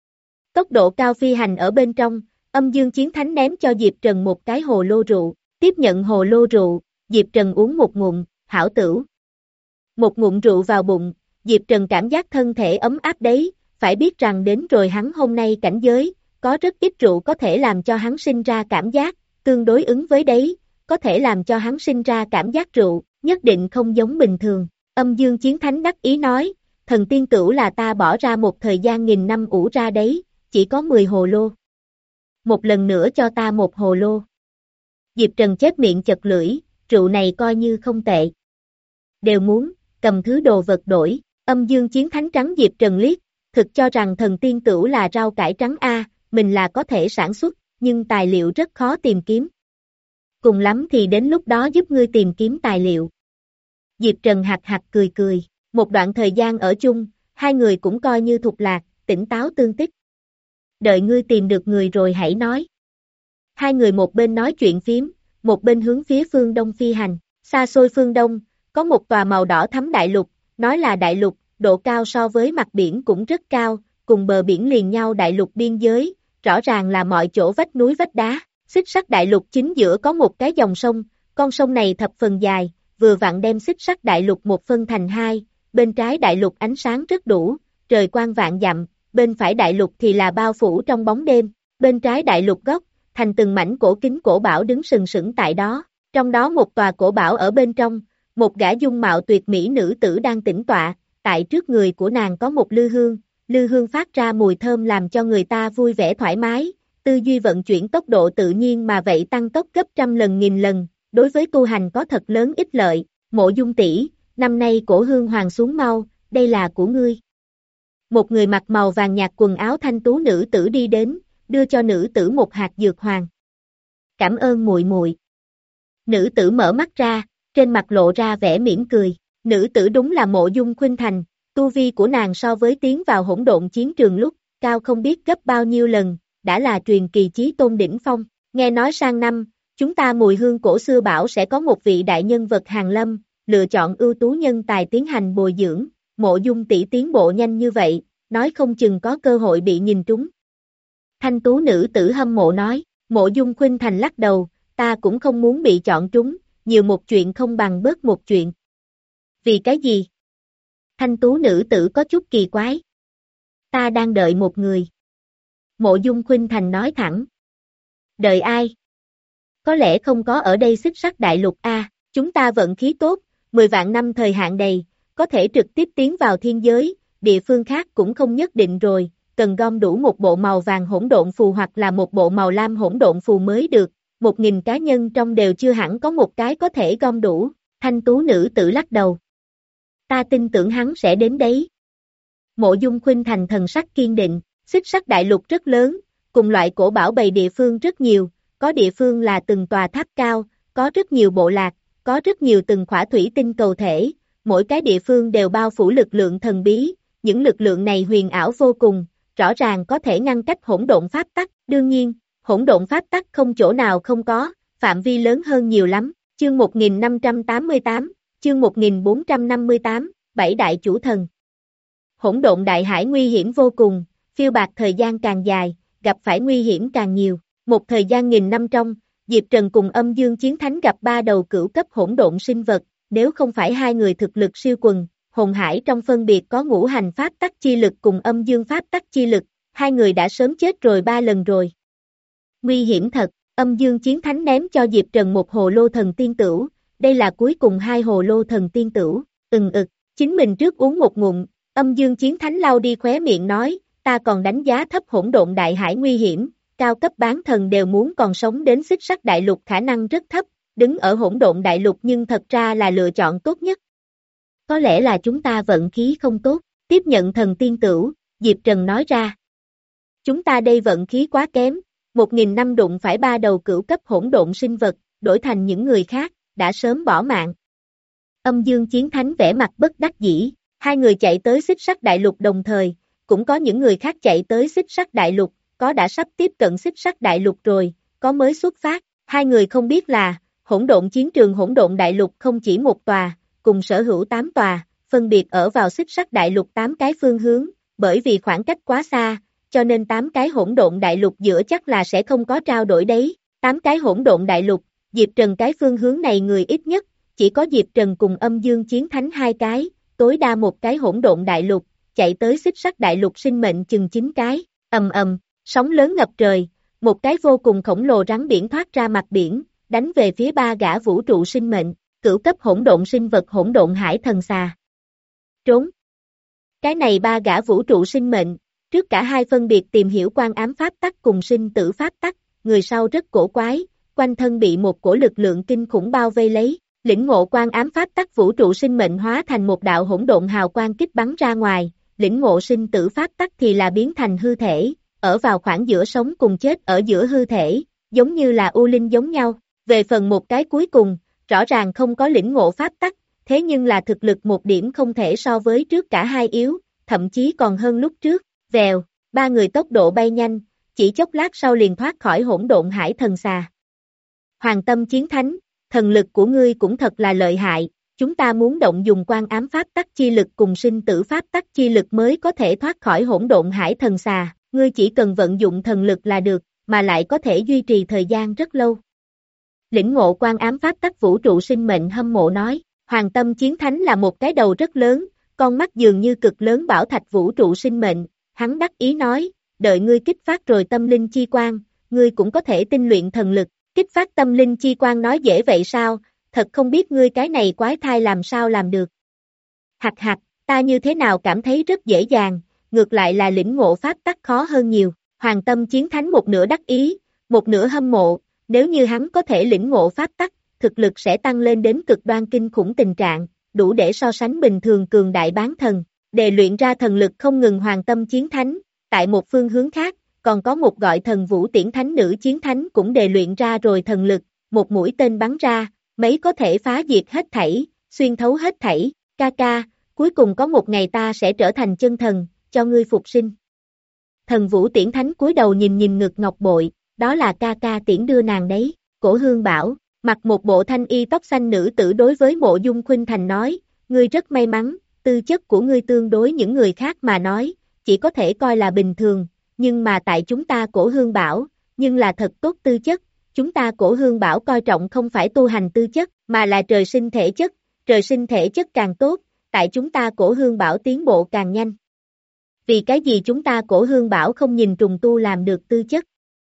Tốc độ cao phi hành ở bên trong, Âm Dương Chiến Thánh ném cho Diệp Trần một cái hồ lô rượu, tiếp nhận hồ lô rượu, Diệp Trần uống một ngụm, hảo tửu. Một ngụm rượu vào bụng, Diệp Trần cảm giác thân thể ấm áp đấy, phải biết rằng đến rồi hắn hôm nay cảnh giới, có rất ít rượu có thể làm cho hắn sinh ra cảm giác, tương đối ứng với đấy, có thể làm cho hắn sinh ra cảm giác rượu, nhất định không giống bình thường. Âm Dương Chiến Thánh đắc ý nói, thần tiên tửu là ta bỏ ra một thời gian nghìn năm ủ ra đấy, chỉ có mười hồ lô. Một lần nữa cho ta một hồ lô. Diệp Trần chép miệng chật lưỡi, rượu này coi như không tệ. Đều muốn, cầm thứ đồ vật đổi, Âm Dương Chiến Thánh trắng Diệp Trần liếc, thực cho rằng thần tiên tửu là rau cải trắng A, mình là có thể sản xuất, nhưng tài liệu rất khó tìm kiếm. Cùng lắm thì đến lúc đó giúp ngươi tìm kiếm tài liệu. Diệp Trần hạc hạc cười cười, một đoạn thời gian ở chung, hai người cũng coi như thục lạc, tỉnh táo tương tích. Đợi ngươi tìm được người rồi hãy nói. Hai người một bên nói chuyện phím, một bên hướng phía phương đông phi hành, xa xôi phương đông, có một tòa màu đỏ thắm đại lục, nói là đại lục, độ cao so với mặt biển cũng rất cao, cùng bờ biển liền nhau đại lục biên giới, rõ ràng là mọi chỗ vách núi vách đá, Xích Sắc Đại Lục chính giữa có một cái dòng sông, con sông này thập phần dài, vừa vặn đem Xích Sắc Đại Lục một phân thành hai, bên trái đại lục ánh sáng rất đủ, trời quang vạn dặm, bên phải đại lục thì là bao phủ trong bóng đêm, bên trái đại lục góc, thành từng mảnh cổ kính cổ bảo đứng sừng sững tại đó, trong đó một tòa cổ bảo ở bên trong, một gã dung mạo tuyệt mỹ nữ tử đang tĩnh tọa, tại trước người của nàng có một lư hương, lư hương phát ra mùi thơm làm cho người ta vui vẻ thoải mái, tư duy vận chuyển tốc độ tự nhiên mà vậy tăng tốc gấp trăm lần nghìn lần, đối với tu hành có thật lớn ích lợi. Mộ Dung tỷ, năm nay cổ hương hoàng xuống mau, đây là của ngươi. Một người mặc màu vàng nhạt quần áo thanh tú nữ tử đi đến, đưa cho nữ tử một hạt dược hoàng. Cảm ơn muội muội. Nữ tử mở mắt ra, trên mặt lộ ra vẻ mỉm cười, nữ tử đúng là Mộ Dung Khuynh Thành, tu vi của nàng so với tiến vào hỗn độn chiến trường lúc, cao không biết gấp bao nhiêu lần, đã là truyền kỳ chí tôn đỉnh phong. Nghe nói sang năm, chúng ta Mùi Hương cổ xưa bảo sẽ có một vị đại nhân vật hàng lâm, lựa chọn ưu tú nhân tài tiến hành bồi dưỡng, Mộ Dung tỷ tiến bộ nhanh như vậy, nói không chừng có cơ hội bị nhìn trúng. Thanh tú nữ tử hâm mộ nói, Mộ Dung Khuynh Thành lắc đầu, ta cũng không muốn bị chọn trúng, nhiều một chuyện không bằng bớt một chuyện. Vì cái gì? Thanh tú nữ tử có chút kỳ quái. Ta đang đợi một người. Mộ Dung Khuynh Thành nói thẳng. Đợi ai? Có lẽ không có ở đây Xích Sắc Đại Lục a, chúng ta vận khí tốt, mười vạn năm thời hạn đầy, có thể trực tiếp tiến vào thiên giới, địa phương khác cũng không nhất định rồi, cần gom đủ một bộ màu vàng hỗn độn phù hoặc là một bộ màu lam hỗn độn phù mới được, một nghìn cá nhân trong đều chưa hẳn có một cái có thể gom đủ, thanh tú nữ tử lắc đầu. Ta tin tưởng hắn sẽ đến đấy. Mộ Dung Khuynh Thành thần sắc kiên định, Xích Sắc Đại Lục rất lớn, cùng loại cổ bảo bày địa phương rất nhiều, có địa phương là từng tòa tháp cao, có rất nhiều bộ lạc, có rất nhiều từng khỏa thủy tinh cầu thể, mỗi cái địa phương đều bao phủ lực lượng thần bí, những lực lượng này huyền ảo vô cùng, rõ ràng có thể ngăn cách hỗn độn pháp tắc, đương nhiên, hỗn độn pháp tắc không chỗ nào không có, phạm vi lớn hơn nhiều lắm, chương một nghìn năm trăm tám mươi tám, chương một nghìn bốn trăm năm mươi tám, bảy đại chủ thần. Hỗn độn đại hải nguy hiểm vô cùng, phiêu bạt thời gian càng dài, gặp phải nguy hiểm càng nhiều, một thời gian nghìn năm trong, Diệp Trần cùng Âm Dương Chiến Thánh gặp ba đầu cửu cấp hỗn độn sinh vật, nếu không phải hai người thực lực siêu quần, hồn hải trong phân biệt có ngũ hành pháp tắc chi lực cùng âm dương pháp tắc chi lực, hai người đã sớm chết rồi ba lần rồi. Nguy hiểm thật, Âm Dương Chiến Thánh ném cho Diệp Trần một hồ lô thần tiên tửu, đây là cuối cùng hai hồ lô thần tiên tửu, ừng ực, chính mình trước uống một ngụm, Âm Dương Chiến Thánh lau đi khóe miệng nói, ta còn đánh giá thấp hỗn độn đại hải nguy hiểm, cao cấp bán thần đều muốn còn sống đến Xích Sắc Đại Lục khả năng rất thấp, đứng ở hỗn độn đại lục nhưng thật ra là lựa chọn tốt nhất. Có lẽ là chúng ta vận khí không tốt, tiếp nhận thần tiên tửu, Diệp Trần nói ra. Chúng ta đây vận khí quá kém, một nghìn năm đụng phải ba đầu cửu cấp hỗn độn sinh vật, đổi thành những người khác, đã sớm bỏ mạng. Âm Dương Chiến Thánh vẻ mặt bất đắc dĩ, hai người chạy tới Xích Sắc Đại Lục đồng thời, cũng có những người khác chạy tới Xích Sắc Đại Lục, có đã sắp tiếp cận Xích Sắc Đại Lục rồi, có mới xuất phát, hai người không biết là, hỗn độn chiến trường hỗn độn đại lục không chỉ một tòa, cùng sở hữu tám tòa, phân biệt ở vào Xích Sắc Đại Lục tám cái phương hướng, bởi vì khoảng cách quá xa, cho nên tám cái hỗn độn đại lục giữa chắc là sẽ không có trao đổi đấy, tám cái hỗn độn đại lục, Diệp Trần cái phương hướng này người ít nhất, chỉ có Diệp Trần cùng Âm Dương Chiến Thánh hai cái, tối đa một cái hỗn độn đại lục, chạy tới Xích Sắc Đại Lục sinh mệnh chừng chín cái, ầm ầm, sóng lớn ngập trời, một cái vô cùng khổng lồ rắn biển thoát ra mặt biển, đánh về phía ba gã vũ trụ sinh mệnh, cửu cấp hỗn độn sinh vật hỗn độn hải thần xà. Trốn. Cái này ba gã vũ trụ sinh mệnh, trước cả hai phân biệt tìm hiểu quan ám pháp tắc cùng sinh tử pháp tắc, người sau rất cổ quái, quanh thân bị một cổ lực lượng kinh khủng bao vây lấy, lĩnh ngộ quan ám pháp tắc vũ trụ sinh mệnh hóa thành một đạo hỗn độn hào quang kích bắn ra ngoài, lĩnh ngộ sinh tử pháp tắc thì là biến thành hư thể, ở vào khoảng giữa sống cùng chết ở giữa hư thể, giống như là u linh giống nhau. Về phần một cái cuối cùng, rõ ràng không có lĩnh ngộ pháp tắc, thế nhưng là thực lực một điểm không thể so với trước cả hai yếu, thậm chí còn hơn lúc trước, vèo, ba người tốc độ bay nhanh, chỉ chốc lát sau liền thoát khỏi hỗn độn hải thần xà. Hoàng Tâm Chiến Thánh, thần lực của ngươi cũng thật là lợi hại, chúng ta muốn động dùng quan ám pháp tắc chi lực cùng sinh tử pháp tắc chi lực mới có thể thoát khỏi hỗn độn hải thần xà, ngươi chỉ cần vận dụng thần lực là được, mà lại có thể duy trì thời gian rất lâu. Lĩnh ngộ quan ám pháp tắc vũ trụ sinh mệnh hâm mộ nói, Hoàng Tâm Chiến Thánh là một cái đầu rất lớn, con mắt dường như cực lớn bảo thạch vũ trụ sinh mệnh, hắn đắc ý nói, đợi ngươi kích phát rồi tâm linh chi quang, ngươi cũng có thể tinh luyện thần lực, kích phát tâm linh chi quang nói dễ vậy sao, thật không biết ngươi cái này quái thai làm sao làm được. Hạch hạch, ta như thế nào cảm thấy rất dễ dàng, ngược lại là lĩnh ngộ pháp tắc khó hơn nhiều, Hoàng Tâm Chiến Thánh một nửa đắc ý, một nửa hâm mộ, nếu như hắn có thể lĩnh ngộ pháp tắc, thực lực sẽ tăng lên đến cực đoan kinh khủng tình trạng, đủ để so sánh bình thường cường đại bán thần, để luyện ra thần lực không ngừng Hoàng Tâm Chiến Thánh, tại một phương hướng khác, còn có một gọi thần vũ tiễn thánh nữ chiến thánh cũng đề luyện ra rồi thần lực, một mũi tên bắn ra, mấy có thể phá diệt hết thảy, xuyên thấu hết thảy, ca ca, cuối cùng có một ngày ta sẽ trở thành chân thần, cho ngươi phục sinh. Thần Vũ Tiễn Thánh cúi đầu nhìn nhìn ngực ngọc bội, đó là ca ca tiễn đưa nàng đấy, Cổ Hương bảo, mặc một bộ thanh y tóc xanh nữ tử đối với Mộ Dung Khuynh Thành nói, ngươi rất may mắn, tư chất của ngươi tương đối những người khác mà nói, chỉ có thể coi là bình thường, nhưng mà tại chúng ta Cổ Hương bảo, nhưng là thật tốt tư chất, chúng ta Cổ Hương bảo coi trọng không phải tu hành tư chất, mà là trời sinh thể chất, trời sinh thể chất càng tốt, tại chúng ta Cổ Hương bảo tiến bộ càng nhanh. Vì cái gì chúng ta Cổ Hương bảo không nhìn trùng tu làm được tư chất?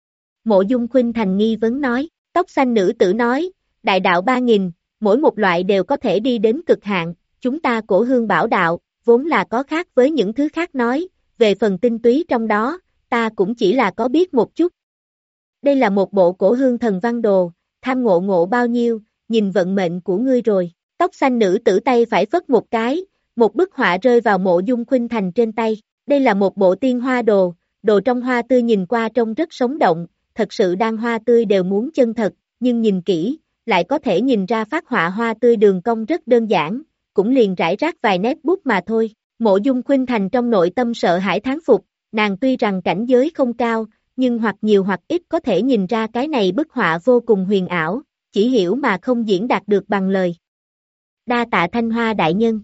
Mộ Dung Khuynh Thành nghi vấn nói, tóc xanh nữ tử nói, đại đạo ba nghìn, mỗi một loại đều có thể đi đến cực hạn, chúng ta Cổ Hương bảo đạo, vốn là có khác với những thứ khác nói, về phần tinh túy trong đó, ta cũng chỉ là có biết một chút. Đây là một bộ Cổ Hương thần văn đồ, tham ngộ ngộ bao nhiêu, nhìn vận mệnh của ngươi rồi, tóc xanh nữ tử tay phải phất một cái, một bức họa rơi vào Mộ Dung Khuynh Thành trên tay, đây là một bộ tiên hoa đồ, đồ trong hoa tươi nhìn qua trông rất sống động, thật sự đang hoa tươi đều muốn chân thật, nhưng nhìn kỹ, lại có thể nhìn ra phác họa hoa tươi đường cong rất đơn giản, cũng liền rải rác vài nét bút mà thôi. Mộ Dung Khuynh Thành trong nội tâm sợ hãi thán phục, nàng tuy rằng cảnh giới không cao, nhưng hoặc nhiều hoặc ít có thể nhìn ra cái này bức họa vô cùng huyền ảo, chỉ hiểu mà không diễn đạt được bằng lời. Đa tạ Thanh Hoa đại nhân.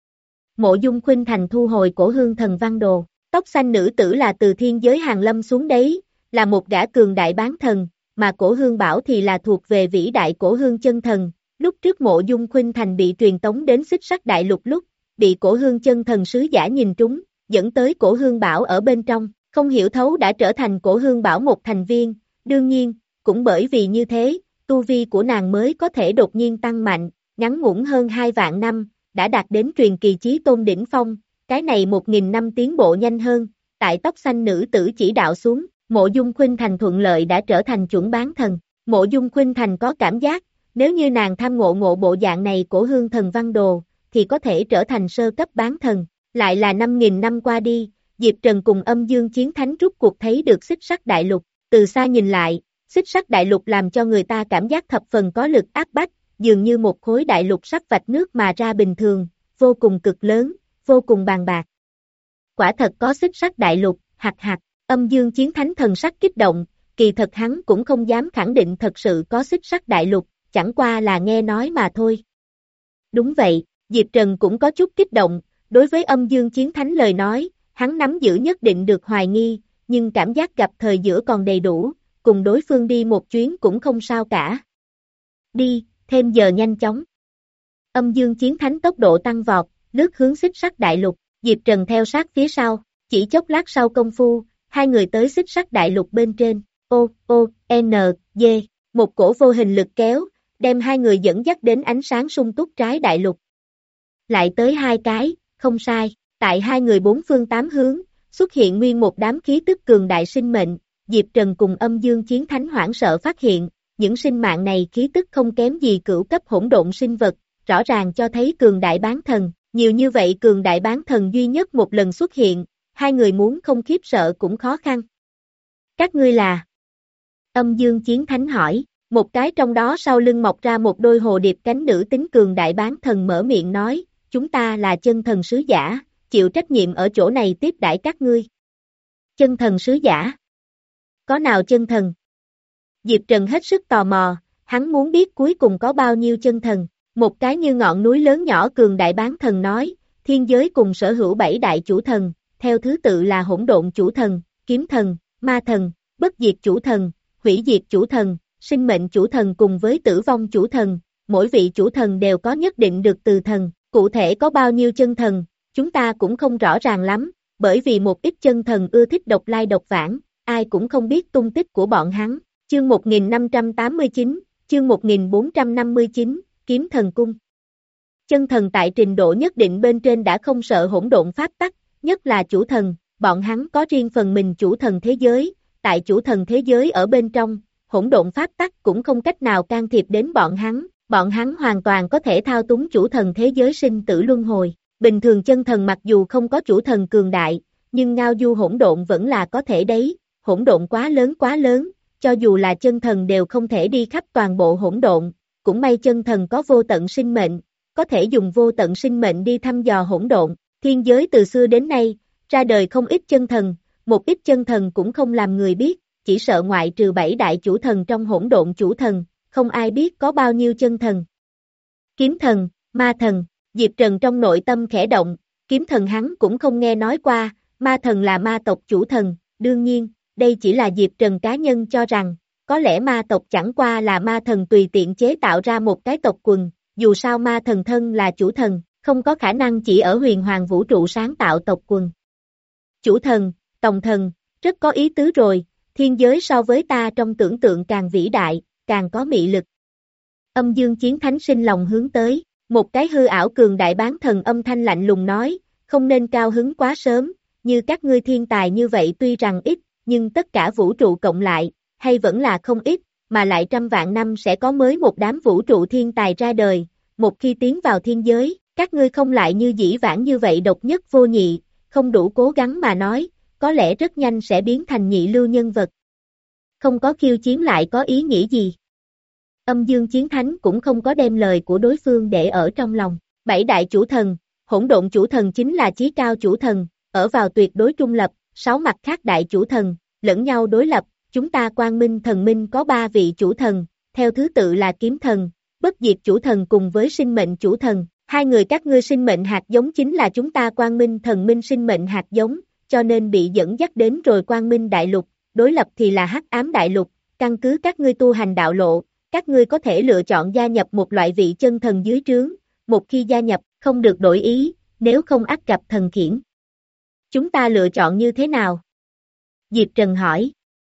Mộ Dung Khuynh Thành thu hồi Cổ Hương thần văn đồ, tóc xanh nữ tử là từ thiên giới hàng lâm xuống đấy, là một gã cường đại bán thần, mà Cổ Hương bảo thì là thuộc về vĩ đại Cổ Hương chân thần. Lúc trước Mộ Dung Khuynh Thành bị truyền tống đến Xích Sắc Đại Lục lúc, bị Cổ Hương chân thần sứ giả nhìn trúng, dẫn tới Cổ Hương bảo ở bên trong, không hiểu thấu đã trở thành Cổ Hương bảo một thành viên, đương nhiên, cũng bởi vì như thế, tu vi của nàng mới có thể đột nhiên tăng mạnh, ngắn ngủn hơn hai vạn năm, đã đạt đến truyền kỳ chí tôn đỉnh phong, cái này một nghìn năm tiến bộ nhanh hơn, tại tóc xanh nữ tử chỉ đạo xuống, Mộ Dung Khuynh Thành thuận lợi đã trở thành chuẩn bán thần. Mộ Dung Khuynh Thành có cảm giác, nếu như nàng tham ngộ ngộ bộ dạng này Cổ Hương thần văn đồ, thì có thể trở thành sơ cấp bán thần. Lại là năm nghìn năm qua đi, Diệp Trần cùng Âm Dương Chiến Thánh rút cuộc thấy được Xích Sắc Đại Lục, từ xa nhìn lại, Xích Sắc Đại Lục làm cho người ta cảm giác thập phần có lực áp bách, dường như một khối đại lục sắp vạch nước mà ra bình thường, vô cùng cực lớn, vô cùng bàn bạc. Quả thật có Xích Sắc Đại Lục, hạt hạt, Âm Dương Chiến Thánh thần sắc kích động, kỳ thật hắn cũng không dám khẳng định thật sự có Xích Sắc Đại Lục, chẳng qua là nghe nói mà thôi. Đúng vậy, Diệp Trần cũng có chút kích động, đối với Âm Dương Chiến Thánh lời nói, hắn nắm giữ nhất định được hoài nghi, nhưng cảm giác gặp thời giữa còn đầy đủ, cùng đối phương đi một chuyến cũng không sao cả. Đi, thêm giờ nhanh chóng. Âm Dương Chiến Thánh tốc độ tăng vọt, lướt hướng Xích Sắc Đại Lục, Diệp Trần theo sát phía sau, chỉ chốc lát sau công phu, hai người tới Xích Sắc Đại Lục bên trên, ô, ô, n, g, một cổ vô hình lực kéo, đem hai người dẫn dắt đến ánh sáng sung túc trái đại lục. Lại tới hai cái, không sai, tại hai người bốn phương tám hướng, xuất hiện nguyên một đám khí tức cường đại sinh mệnh, Diệp Trần cùng Âm Dương Chiến Thánh hoảng sợ phát hiện, những sinh mạng này khí tức không kém gì cửu cấp hỗn độn sinh vật, rõ ràng cho thấy cường đại bán thần, nhiều như vậy cường đại bán thần duy nhất một lần xuất hiện, hai người muốn không khiếp sợ cũng khó khăn. Các ngươi là? Âm Dương Chiến Thánh hỏi, một cái trong đó sau lưng mọc ra một đôi hồ điệp cánh nữ tính cường đại bán thần mở miệng nói, chúng ta là chân thần sứ giả, chịu trách nhiệm ở chỗ này tiếp đãi các ngươi. Chân thần sứ giả? Có nào chân thần? Diệp Trần hết sức tò mò, hắn muốn biết cuối cùng có bao nhiêu chân thần. Một cái như ngọn núi lớn nhỏ cường đại bán thần nói, thiên giới cùng sở hữu bảy đại chủ thần, theo thứ tự là hỗn độn chủ thần, kiếm thần, ma thần, bất diệt chủ thần, hủy diệt chủ thần, sinh mệnh chủ thần cùng với tử vong chủ thần, mỗi vị chủ thần đều có nhất định được từ thần, cụ thể có bao nhiêu chân thần, chúng ta cũng không rõ ràng lắm, bởi vì một ít chân thần ưa thích độc lai độc vãng, ai cũng không biết tung tích của bọn hắn. Chương một nghìn năm trăm tám mươi chín, chương một nghìn bốn trăm năm mươi chín, Kiếm Thần Cung. Chân thần tại trình độ nhất định bên trên đã không sợ hỗn độn pháp tắc, nhất là chủ thần, bọn hắn có riêng phần mình chủ thần thế giới, tại chủ thần thế giới ở bên trong, hỗn độn pháp tắc cũng không cách nào can thiệp đến bọn hắn, bọn hắn hoàn toàn có thể thao túng chủ thần thế giới sinh tử luân hồi. Bình thường chân thần mặc dù không có chủ thần cường đại, nhưng ngao du hỗn độn vẫn là có thể đấy, hỗn độn quá lớn quá lớn, cho dù là chân thần đều không thể đi khắp toàn bộ hỗn độn, cũng may chân thần có vô tận sinh mệnh, có thể dùng vô tận sinh mệnh đi thăm dò hỗn độn, thiên giới từ xưa đến nay, ra đời không ít chân thần, một ít chân thần cũng không làm người biết, chỉ sợ ngoại trừ bảy đại chủ thần trong hỗn độn chủ thần, không ai biết có bao nhiêu chân thần. Kiếm thần, ma thần, Diệp Trần trong nội tâm khẽ động, kiếm thần hắn cũng không nghe nói qua, ma thần là ma tộc chủ thần, đương nhiên, đây chỉ là Diệp Trần cá nhân cho rằng, có lẽ ma tộc chẳng qua là ma thần tùy tiện chế tạo ra một cái tộc quần, dù sao ma thần thân là chủ thần, không có khả năng chỉ ở huyền hoàng vũ trụ sáng tạo tộc quần. Chủ thần, tổng thần, rất có ý tứ rồi, thiên giới so với ta trong tưởng tượng càng vĩ đại, càng có mị lực. Âm Dương Chiến Thánh sinh lòng hướng tới, một cái hư ảo cường đại bán thần âm thanh lạnh lùng nói, không nên cao hứng quá sớm, như các ngươi thiên tài như vậy tuy rằng ít, nhưng tất cả vũ trụ cộng lại, hay vẫn là không ít, mà lại trăm vạn năm sẽ có mới một đám vũ trụ thiên tài ra đời, một khi tiến vào thiên giới, các ngươi không lại như dĩ vãng như vậy độc nhất vô nhị, không đủ cố gắng mà nói, có lẽ rất nhanh sẽ biến thành nhị lưu nhân vật. Không có khiêu chiến lại có ý nghĩa gì? Âm Dương Chiến Thánh cũng không có đem lời của đối phương để ở trong lòng. Bảy đại chủ thần, hỗn độn chủ thần chính là chí cao chủ thần, ở vào tuyệt đối trung lập, sáu mặt khác đại chủ thần, lẫn nhau đối lập, chúng ta Quang Minh thần minh có ba vị chủ thần, theo thứ tự là kiếm thần, bất diệt chủ thần cùng với sinh mệnh chủ thần. Hai người các ngươi sinh mệnh hạt giống chính là chúng ta Quang Minh thần minh sinh mệnh hạt giống, cho nên bị dẫn dắt đến rồi Quang Minh đại lục, đối lập thì là hắc ám đại lục, căn cứ các ngươi tu hành đạo lộ, các ngươi có thể lựa chọn gia nhập một loại vị chân thần dưới trướng, một khi gia nhập, không được đổi ý, nếu không ắt gặp thần khiển. Chúng ta lựa chọn như thế nào? Diệp Trần hỏi.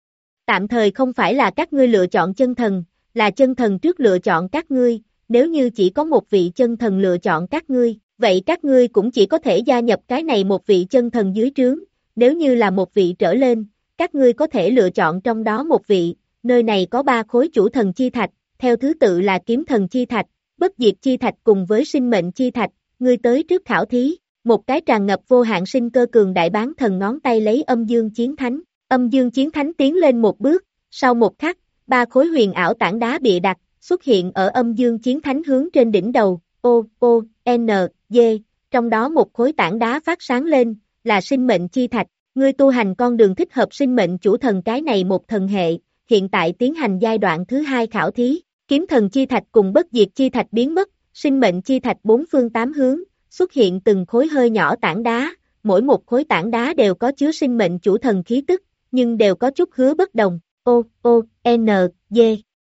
Tạm thời không phải là các ngươi lựa chọn chân thần, là chân thần trước lựa chọn các ngươi, nếu như chỉ có một vị chân thần lựa chọn các ngươi, vậy các ngươi cũng chỉ có thể gia nhập cái này một vị chân thần dưới trướng, nếu như là một vị trở lên, các ngươi có thể lựa chọn trong đó một vị, nơi này có ba khối chủ thần chi thạch, theo thứ tự là kiếm thần chi thạch, bất diệt chi thạch cùng với sinh mệnh chi thạch, ngươi tới trước khảo thí, một cái tràn ngập vô hạn sinh cơ cường đại bán thần ngón tay lấy Âm Dương Chiến Thánh, Âm Dương Chiến Thánh tiến lên một bước, sau một khắc, ba khối huyền ảo tảng đá bịa đặt, xuất hiện ở Âm Dương Chiến Thánh hướng trên đỉnh đầu, O, O, N, G, trong đó một khối tảng đá phát sáng lên, là sinh mệnh chi thạch, ngươi tu hành con đường thích hợp sinh mệnh chủ thần cái này một thần hệ, hiện tại tiến hành giai đoạn thứ hai khảo thí, kiếm thần chi thạch cùng bất diệt chi thạch biến mất, sinh mệnh chi thạch bốn phương tám hướng, xuất hiện từng khối hơi nhỏ tảng đá, mỗi một khối tảng đá đều có chứa sinh mệnh chủ thần khí tức, nhưng đều có chút hứa bất đồng, O, O, N, G,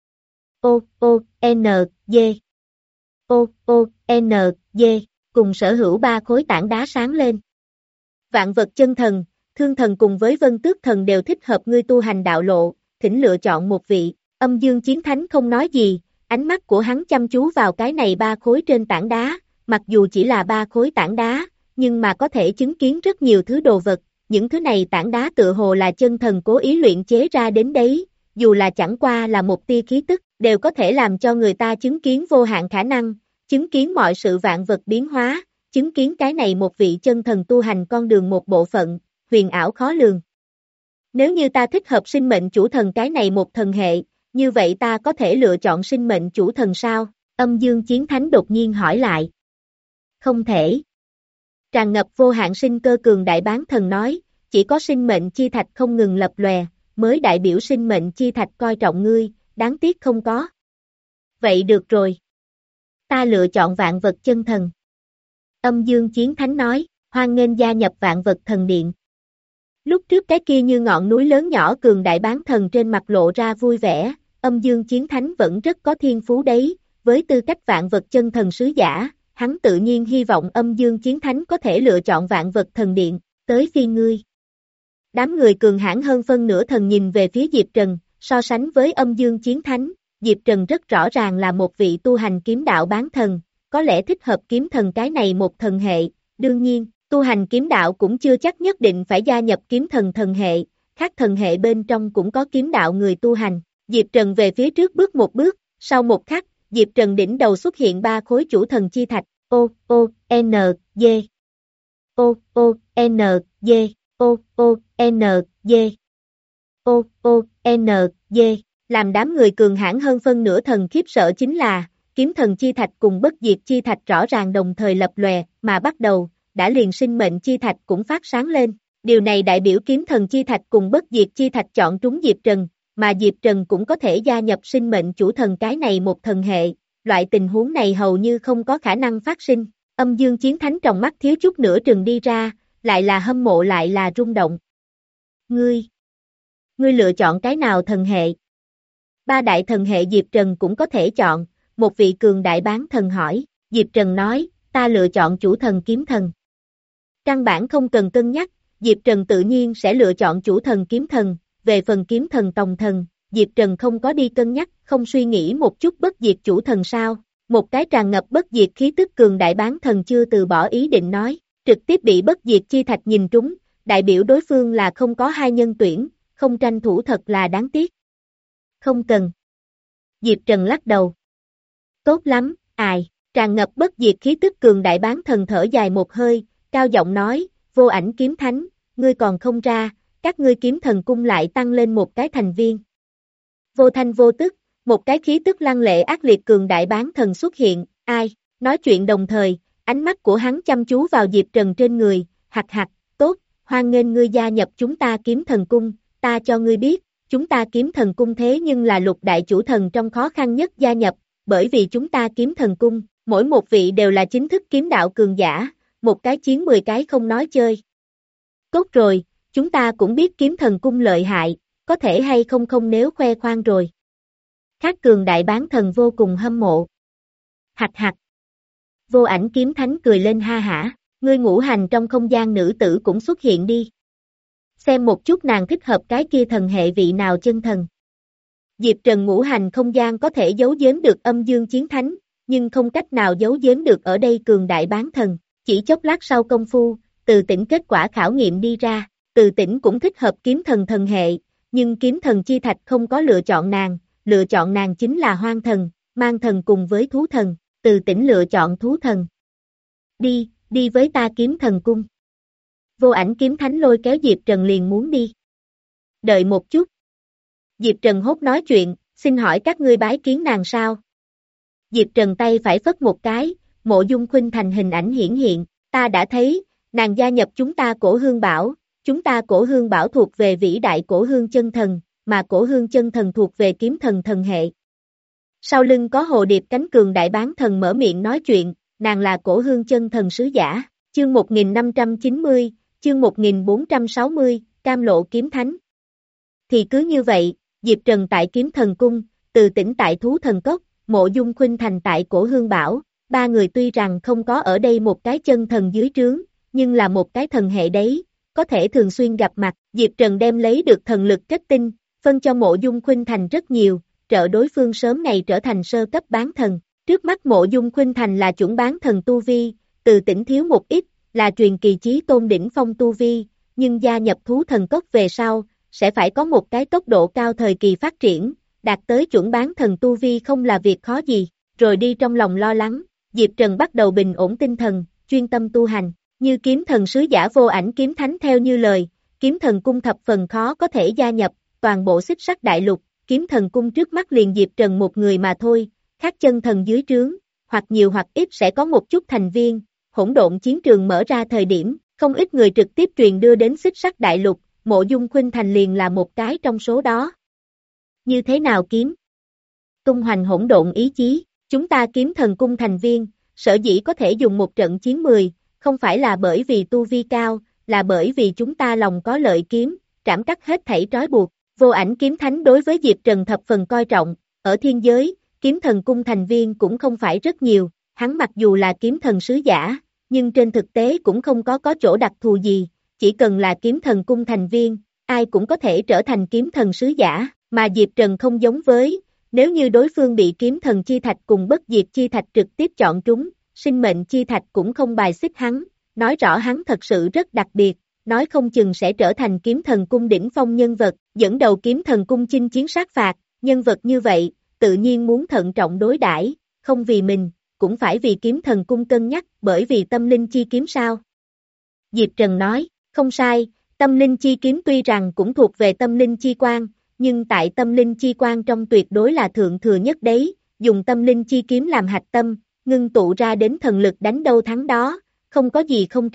O, O, N, G, O, O, N, G, cùng sở hữu ba khối tảng đá sáng lên. Vạn vật chân thần, thương thần cùng với vân tước thần đều thích hợp ngươi tu hành đạo lộ, thỉnh lựa chọn một vị, Âm Dương Chiến Thánh không nói gì, ánh mắt của hắn chăm chú vào cái này ba khối trên tảng đá, mặc dù chỉ là ba khối tảng đá, nhưng mà có thể chứng kiến rất nhiều thứ đồ vật, những thứ này tảng đá tựa hồ là chân thần cố ý luyện chế ra đến đấy, dù là chẳng qua là một tia khí tức, đều có thể làm cho người ta chứng kiến vô hạn khả năng, chứng kiến mọi sự vạn vật biến hóa, chứng kiến cái này một vị chân thần tu hành con đường một bộ phận, huyền ảo khó lường. Nếu như ta thích hợp sinh mệnh chủ thần cái này một thần hệ, như vậy ta có thể lựa chọn sinh mệnh chủ thần sao? Âm Dương Chiến Thánh đột nhiên hỏi lại. Không thể. Tràn ngập vô hạn sinh cơ cường đại bán thần nói, chỉ có sinh mệnh chi thạch không ngừng lập lòe, mới đại biểu sinh mệnh chi thạch coi trọng ngươi, đáng tiếc không có. Vậy được rồi. Ta lựa chọn vạn vật chân thần. Âm Dương Chiến Thánh nói, hoan nghênh gia nhập vạn vật thần điện. Lúc trước cái kia như ngọn núi lớn nhỏ cường đại bán thần trên mặt lộ ra vui vẻ, Âm Dương Chiến Thánh vẫn rất có thiên phú đấy, với tư cách vạn vật chân thần sứ giả, hắn tự nhiên hy vọng Âm Dương Chiến Thánh có thể lựa chọn vạn vật thần điện, tới phi ngươi. Đám người cường hãn hơn phân nửa thần nhìn về phía Diệp Trần, so sánh với Âm Dương Chiến Thánh, Diệp Trần rất rõ ràng là một vị tu hành kiếm đạo bán thần, có lẽ thích hợp kiếm thần cái này một thần hệ, đương nhiên, tu hành kiếm đạo cũng chưa chắc nhất định phải gia nhập kiếm thần thần hệ, khác thần hệ bên trong cũng có kiếm đạo người tu hành. Diệp Trần về phía trước bước một bước, sau một khắc, Diệp Trần đỉnh đầu xuất hiện ba khối chủ thần chi thạch, O, O, N, G, O, O, N, G, O, O, N, G, O, O, N, G, làm đám người cường hãn hơn phân nửa thần khiếp sợ chính là, kiếm thần chi thạch cùng bất diệt chi thạch rõ ràng đồng thời lập lòe, mà bắt đầu, đã liền sinh mệnh chi thạch cũng phát sáng lên, Điều này đại biểu kiếm thần chi thạch cùng bất diệt chi thạch chọn trúng Diệp Trần, mà Diệp Trần cũng có thể gia nhập sinh mệnh chủ thần cái này một thần hệ, loại tình huống này hầu như không có khả năng phát sinh. Âm Dương Chiến Thánh trong mắt thiếu chút nữa trừng đi ra, lại là hâm mộ lại là rung động. Ngươi, ngươi lựa chọn cái nào thần hệ? Ba đại thần hệ Diệp Trần cũng có thể chọn, một vị cường đại bán thần hỏi, Diệp Trần nói, ta lựa chọn chủ thần kiếm thần. Căn bản không cần cân nhắc, Diệp Trần tự nhiên sẽ lựa chọn chủ thần kiếm thần, về phần kiếm thần tòng thần, Diệp Trần không có đi cân nhắc, không suy nghĩ một chút bất diệt chủ thần sao, một cái tràn ngập bất diệt khí tức cường đại bán thần chưa từ bỏ ý định nói, trực tiếp bị bất diệt chi thạch nhìn trúng, đại biểu đối phương là không có hai nhân tuyển, không tranh thủ thật là đáng tiếc. Không cần. Diệp Trần lắc đầu. Tốt lắm, ai, tràn ngập bất diệt khí tức cường đại bán thần thở dài một hơi, cao giọng nói, Vô Ảnh Kiếm Thánh, ngươi còn không ra, các ngươi kiếm thần cung lại tăng lên một cái thành viên. Vô thanh vô tức, một cái khí tức lăng lệ ác liệt cường đại bán thần xuất hiện, ai, nói chuyện đồng thời, ánh mắt của hắn chăm chú vào Diệp Trần trên người, hạc hạc, tốt, hoan nghênh ngươi gia nhập chúng ta kiếm thần cung, ta cho ngươi biết, chúng ta kiếm thần cung thế nhưng là lục đại chủ thần trong khó khăn nhất gia nhập, bởi vì chúng ta kiếm thần cung, mỗi một vị đều là chính thức kiếm đạo cường giả, một cái chiến mười cái không nói chơi. Tốt rồi, chúng ta cũng biết kiếm thần cung lợi hại, có thể hay không không nếu khoe khoang rồi. Khác cường đại bán thần vô cùng hâm mộ. Hạc hạc. Vô Ảnh Kiếm Thánh cười lên ha hả, ngươi ngũ hành trong không gian nữ tử cũng xuất hiện đi. Xem một chút nàng thích hợp cái kia thần hệ vị nào chân thần. Diệp Trần ngũ hành không gian có thể giấu giếm được Âm Dương Chiến Thánh, nhưng không cách nào giấu giếm được ở đây cường đại bán thần. Chỉ chốc lát sau công phu, Từ Tĩnh kết quả khảo nghiệm đi ra, Từ Tĩnh cũng thích hợp kiếm thần thần hệ, nhưng kiếm thần chi thạch không có lựa chọn nàng, lựa chọn nàng chính là hoang thần, mang thần cùng với thú thần, Từ Tĩnh lựa chọn thú thần. Đi, đi với ta kiếm thần cung. Vô Ảnh Kiếm Thánh lôi kéo Diệp Trần liền muốn đi. Đợi một chút. Diệp Trần hốt nói chuyện, xin hỏi các ngươi bái kiến nàng sao? Diệp Trần tay phải phất một cái, Mộ Dung Khuynh Thành hình ảnh hiển hiện, ta đã thấy, nàng gia nhập chúng ta Cổ Hương Bảo, chúng ta Cổ Hương Bảo thuộc về vĩ đại Cổ Hương chân thần, mà Cổ Hương chân thần thuộc về kiếm thần thần hệ. Sau lưng có hồ điệp cánh cường đại bán thần mở miệng nói chuyện, nàng là Cổ Hương chân thần sứ giả, chương một nghìn năm trăm chín mươi, chương một nghìn bốn trăm sáu mươi, Cam Lộ Kiếm Thánh. Thì cứ như vậy, Diệp Trần tại kiếm thần cung, Từ Tĩnh tại thú thần cốc, Mộ Dung Khuynh Thành tại Cổ Hương Bảo, ba người tuy rằng không có ở đây một cái chân thần dưới trướng, nhưng là một cái thần hệ đấy, có thể thường xuyên gặp mặt, Diệp Trần đem lấy được thần lực kết tinh, phân cho Mộ Dung Khuynh Thành rất nhiều, trợ đối phương sớm ngày trở thành sơ cấp bán thần, trước mắt Mộ Dung Khuynh Thành là chuẩn bán thần tu vi, Từ Tĩnh thiếu một ít, là truyền kỳ chí tôn đỉnh phong tu vi, nhưng gia nhập thú thần cốc về sau, sẽ phải có một cái tốc độ cao thời kỳ phát triển, đạt tới chuẩn bán thần tu vi không là việc khó gì, rồi đi trong lòng lo lắng, Diệp Trần bắt đầu bình ổn tinh thần, chuyên tâm tu hành, như kiếm thần sứ giả Vô Ảnh Kiếm Thánh theo như lời, kiếm thần cung thập phần khó có thể gia nhập, toàn bộ xích sắc đại lục, kiếm thần cung trước mắt liền Diệp Trần một người mà thôi, khác chân thần dưới trướng, hoặc nhiều hoặc ít sẽ có một chút thành viên, hỗn độn chiến trường mở ra thời điểm, không ít người trực tiếp truyền đưa đến xích sắc đại lục, Mộ Dung Khuynh Thành liền là một cái trong số đó. Như thế nào kiếm? Tung hoành hỗn độn ý chí, chúng ta kiếm thần cung thành viên, sở dĩ có thể dùng một trận chiến mười, không phải là bởi vì tu vi cao, là bởi vì chúng ta lòng có lợi kiếm, trảm cắt hết thảy trói buộc. Vô Ảnh Kiếm Thánh đối với Diệp Trần thập phần coi trọng, ở thiên giới, kiếm thần cung thành viên cũng không phải rất nhiều, hắn mặc dù là kiếm thần sứ giả, nhưng trên thực tế cũng không có có chỗ đặc thù gì, chỉ cần là kiếm thần cung thành viên, ai cũng có thể trở thành kiếm thần sứ giả, mà Diệp Trần không giống với, nếu như đối phương bị kiếm thần chi thạch cùng bất diệt chi thạch trực tiếp chọn trúng, sinh mệnh chi thạch cũng không bài xích hắn, nói rõ hắn thật sự rất đặc biệt, nói không chừng sẽ trở thành kiếm thần cung đỉnh phong nhân vật, dẫn đầu kiếm thần cung chinh chiến sát phạt, nhân vật như vậy, tự nhiên muốn thận trọng đối đãi, không vì mình, cũng phải vì kiếm thần cung cân nhắc, bởi vì tâm linh chi kiếm sao. Diệp Trần nói, không sai, tâm linh chi kiếm tuy rằng cũng thuộc về tâm linh chi quan, nhưng tại tâm linh chi quan trong tuyệt đối là thượng thừa nhất đấy, dùng tâm linh chi kiếm làm hạch tâm, ngưng tụ ra đến thần lực đánh đâu thắng đó, không có gì không trảm,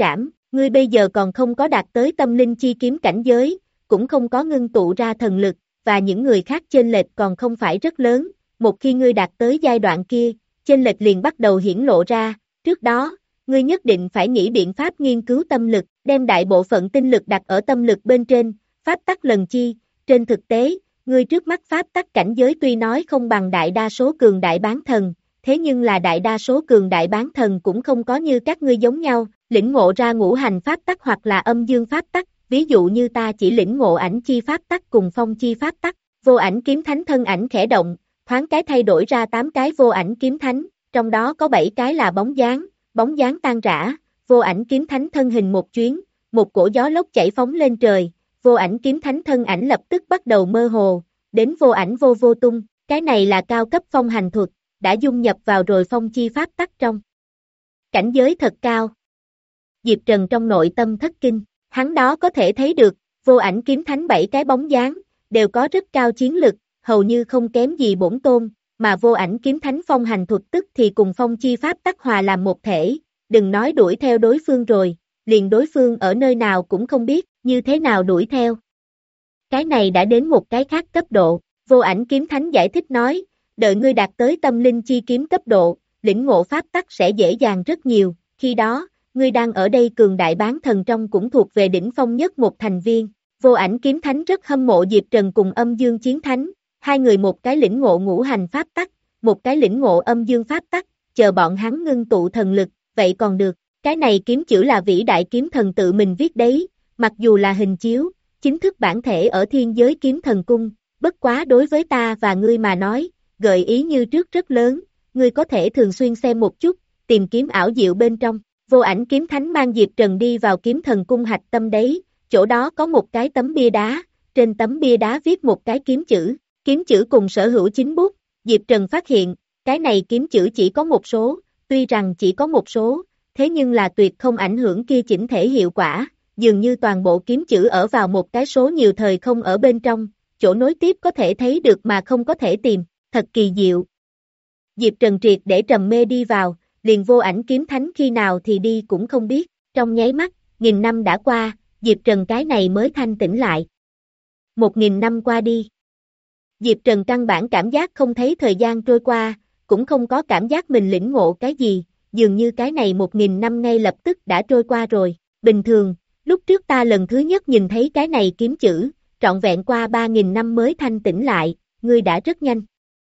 Ngươi bây giờ còn không có đạt tới tâm linh chi kiếm cảnh giới, cũng không có ngưng tụ ra thần lực, và những người khác chênh lệch còn không phải rất lớn, một khi ngươi đạt tới giai đoạn kia, chênh lệch liền bắt đầu hiển lộ ra, trước đó, ngươi nhất định phải nghĩ biện pháp nghiên cứu tâm lực, đem đại bộ phận tinh lực đặt ở tâm lực bên trên, pháp tắc lần chi, trên thực tế, ngươi trước mắt pháp tắc cảnh giới tuy nói không bằng đại đa số cường đại bán thần, thế nhưng là đại đa số cường đại bán thần cũng không có như các ngươi giống nhau, lĩnh ngộ ra ngũ hành pháp tắc hoặc là âm dương pháp tắc, ví dụ như ta chỉ lĩnh ngộ ảnh chi pháp tắc cùng phong chi pháp tắc, vô ảnh kiếm thánh thân ảnh khẽ động, thoáng cái thay đổi ra tám cái vô ảnh kiếm thánh, trong đó có bảy cái là bóng dáng, bóng dáng tan rã, vô ảnh kiếm thánh thân hình một chuyến, một cổ gió lốc chảy phóng lên trời, vô ảnh kiếm thánh thân ảnh lập tức bắt đầu mơ hồ, đến vô ảnh vô vô tung, cái này là cao cấp phong hành thuật, đã dung nhập vào rồi phong chi pháp tắc trong. Cảnh giới thật cao. Diệp Trần trong nội tâm thất kinh, hắn đó có thể thấy được, vô ảnh kiếm thánh bảy cái bóng dáng, đều có rất cao chiến lực, hầu như không kém gì bổn tôn, mà vô ảnh kiếm thánh phong hành thuật tức thì cùng phong chi pháp tắc hòa làm một thể, đừng nói đuổi theo đối phương rồi, liền đối phương ở nơi nào cũng không biết, như thế nào đuổi theo. Cái này đã đến một cái khác cấp độ, vô ảnh kiếm thánh giải thích nói, đợi ngươi đạt tới tâm linh chi kiếm cấp độ, lĩnh ngộ pháp tắc sẽ dễ dàng rất nhiều, khi đó, ngươi đang ở đây cường đại bán thần trong cũng thuộc về đỉnh phong nhất một thành viên. Vô ảnh kiếm thánh rất hâm mộ Diệp Trần cùng âm dương chiến thánh, hai người một cái lĩnh ngộ ngũ hành pháp tắc, một cái lĩnh ngộ âm dương pháp tắc, chờ bọn hắn ngưng tụ thần lực, vậy còn được, cái này kiếm chữ là vĩ đại kiếm thần tự mình viết đấy, mặc dù là hình chiếu, chính thức bản thể ở thiên giới kiếm thần cung, bất quá đối với ta và ngươi mà nói, gợi ý như trước rất lớn, ngươi có thể thường xuyên xem một chút, tìm kiếm ảo diệu bên trong. Vô ảnh kiếm thánh mang Diệp Trần đi vào kiếm thần cung hạch tâm đấy, chỗ đó có một cái tấm bia đá, trên tấm bia đá viết một cái kiếm chữ, kiếm chữ cùng sở hữu chính bút, Diệp Trần phát hiện, cái này kiếm chữ chỉ có một số, tuy rằng chỉ có một số, thế nhưng là tuyệt không ảnh hưởng kia chỉnh thể hiệu quả, dường như toàn bộ kiếm chữ ở vào một cái số nhiều thời không ở bên trong, chỗ nối tiếp có thể thấy được mà không có thể tìm, thật kỳ diệu. Diệp Trần triệt để trầm mê đi vào, liền vô ảnh kiếm thánh khi nào thì đi cũng không biết, trong nháy mắt, nghìn năm đã qua, Diệp Trần cái này mới thanh tỉnh lại. Một nghìn năm qua đi. Diệp Trần căn bản cảm giác không thấy thời gian trôi qua, cũng không có cảm giác mình lĩnh ngộ cái gì, dường như cái này một nghìn năm ngay lập tức đã trôi qua rồi. Bình thường, lúc trước ta lần thứ nhất nhìn thấy cái này kiếm chữ, trọn vẹn qua ba nghìn năm mới thanh tỉnh lại, ngươi đã rất nhanh.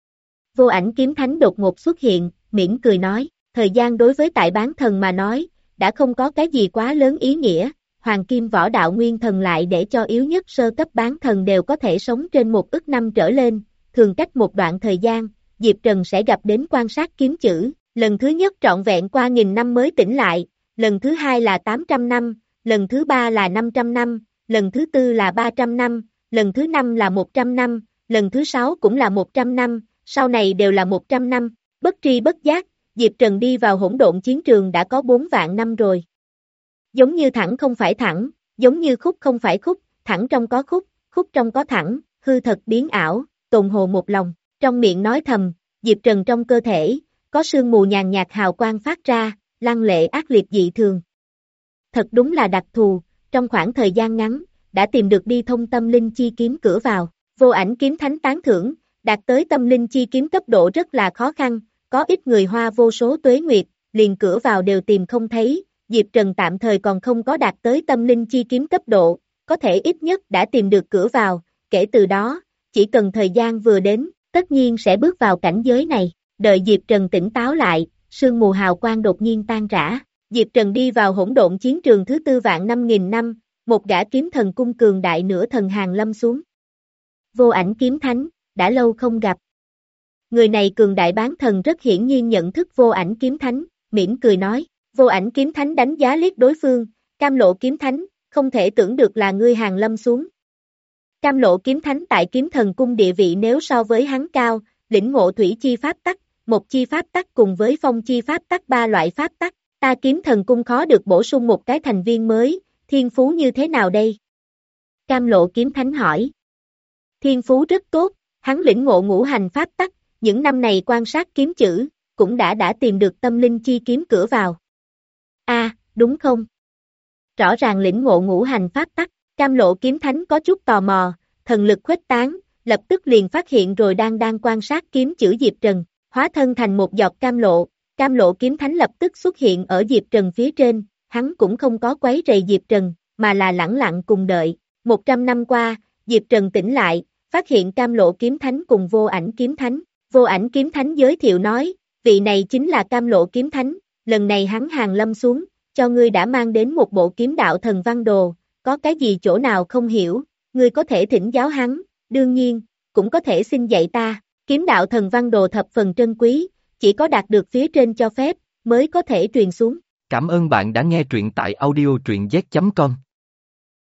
Vô ảnh kiếm thánh đột ngột xuất hiện, mỉm cười nói, thời gian đối với tại bán thần mà nói, đã không có cái gì quá lớn ý nghĩa, hoàng kim võ đạo nguyên thần lại để cho yếu nhất sơ cấp bán thần đều có thể sống trên một ức năm trở lên, thường cách một đoạn thời gian, Diệp Trần sẽ gặp đến quan sát kiếm chữ, lần thứ nhất trọn vẹn qua nghìn năm mới tỉnh lại, lần thứ hai là tám trăm năm, lần thứ ba là năm trăm năm, lần thứ tư là ba trăm năm, lần thứ năm là một trăm năm, lần thứ sáu cũng là một trăm năm, sau này đều là một trăm năm, bất tri bất giác, Diệp Trần đi vào hỗn độn chiến trường đã có bốn vạn năm rồi. Giống như thẳng không phải thẳng, giống như khúc không phải khúc, thẳng trong có khúc, khúc trong có thẳng, hư thật biến ảo, tồn hồ một lòng, trong miệng nói thầm, Diệp Trần trong cơ thể, có sương mù nhàn nhạt hào quang phát ra, lăng lệ ác liệt dị thường. Thật đúng là đặc thù, trong khoảng thời gian ngắn, đã tìm được đi thông tâm linh chi kiếm cửa vào, vô ảnh kiếm thánh tán thưởng, đạt tới tâm linh chi kiếm cấp độ rất là khó khăn, có ít người hoa vô số tuế nguyệt, liền cửa vào đều tìm không thấy, Diệp Trần tạm thời còn không có đạt tới tâm linh chi kiếm cấp độ, có thể ít nhất đã tìm được cửa vào, kể từ đó, chỉ cần thời gian vừa đến, tất nhiên sẽ bước vào cảnh giới này, đợi Diệp Trần tỉnh táo lại, sương mù hào quang đột nhiên tan rã, Diệp Trần đi vào hỗn độn chiến trường thứ tư vạn năm nghìn năm, một gã kiếm thần cung cường đại nửa thần hàng lâm xuống. Vô ảnh kiếm thánh, đã lâu không gặp. Người này cường đại bán thần rất hiển nhiên nhận thức vô ảnh kiếm thánh, mỉm cười nói, vô ảnh kiếm thánh đánh giá liếc đối phương, Cam Lộ kiếm thánh, không thể tưởng được là ngươi hàng lâm xuống. Cam Lộ kiếm thánh tại kiếm thần cung địa vị nếu so với hắn cao, lĩnh ngộ thủy chi pháp tắc, một chi pháp tắc cùng với phong chi pháp tắc ba loại pháp tắc, ta kiếm thần cung khó được bổ sung một cái thành viên mới, thiên phú như thế nào đây? Cam Lộ kiếm thánh hỏi. Thiên phú rất tốt, hắn lĩnh ngộ ngũ hành pháp tắc, những năm này quan sát kiếm chữ, cũng đã đã tìm được tâm linh chi kiếm cửa vào. A, à, đúng không? rõ ràng lĩnh ngộ ngũ hành pháp tắc. Cam Lộ kiếm thánh có chút tò mò, thần lực khuếch tán, lập tức liền phát hiện rồi đang đang quan sát kiếm chữ Diệp Trần, hóa thân thành một giọt cam lộ. Cam Lộ kiếm thánh lập tức xuất hiện ở Diệp Trần phía trên, hắn cũng không có quấy rầy Diệp Trần, mà là lẳng lặng cùng đợi. Một trăm năm qua, Diệp Trần tỉnh lại, phát hiện Cam Lộ kiếm thánh cùng Vô Ảnh kiếm thánh. Vô Ảnh kiếm thánh giới thiệu nói, vị này chính là Cam Lộ kiếm thánh, lần này hắn hàng lâm xuống, cho ngươi đã mang đến một bộ kiếm đạo thần văn đồ, có cái gì chỗ nào không hiểu, ngươi có thể thỉnh giáo hắn, đương nhiên, cũng có thể xin dạy ta. Kiếm đạo thần văn đồ thập phần trân quý, chỉ có đạt được phía trên cho phép, mới có thể truyền xuống. Cảm ơn bạn đã nghe truyện tại audio truyện z chấm com.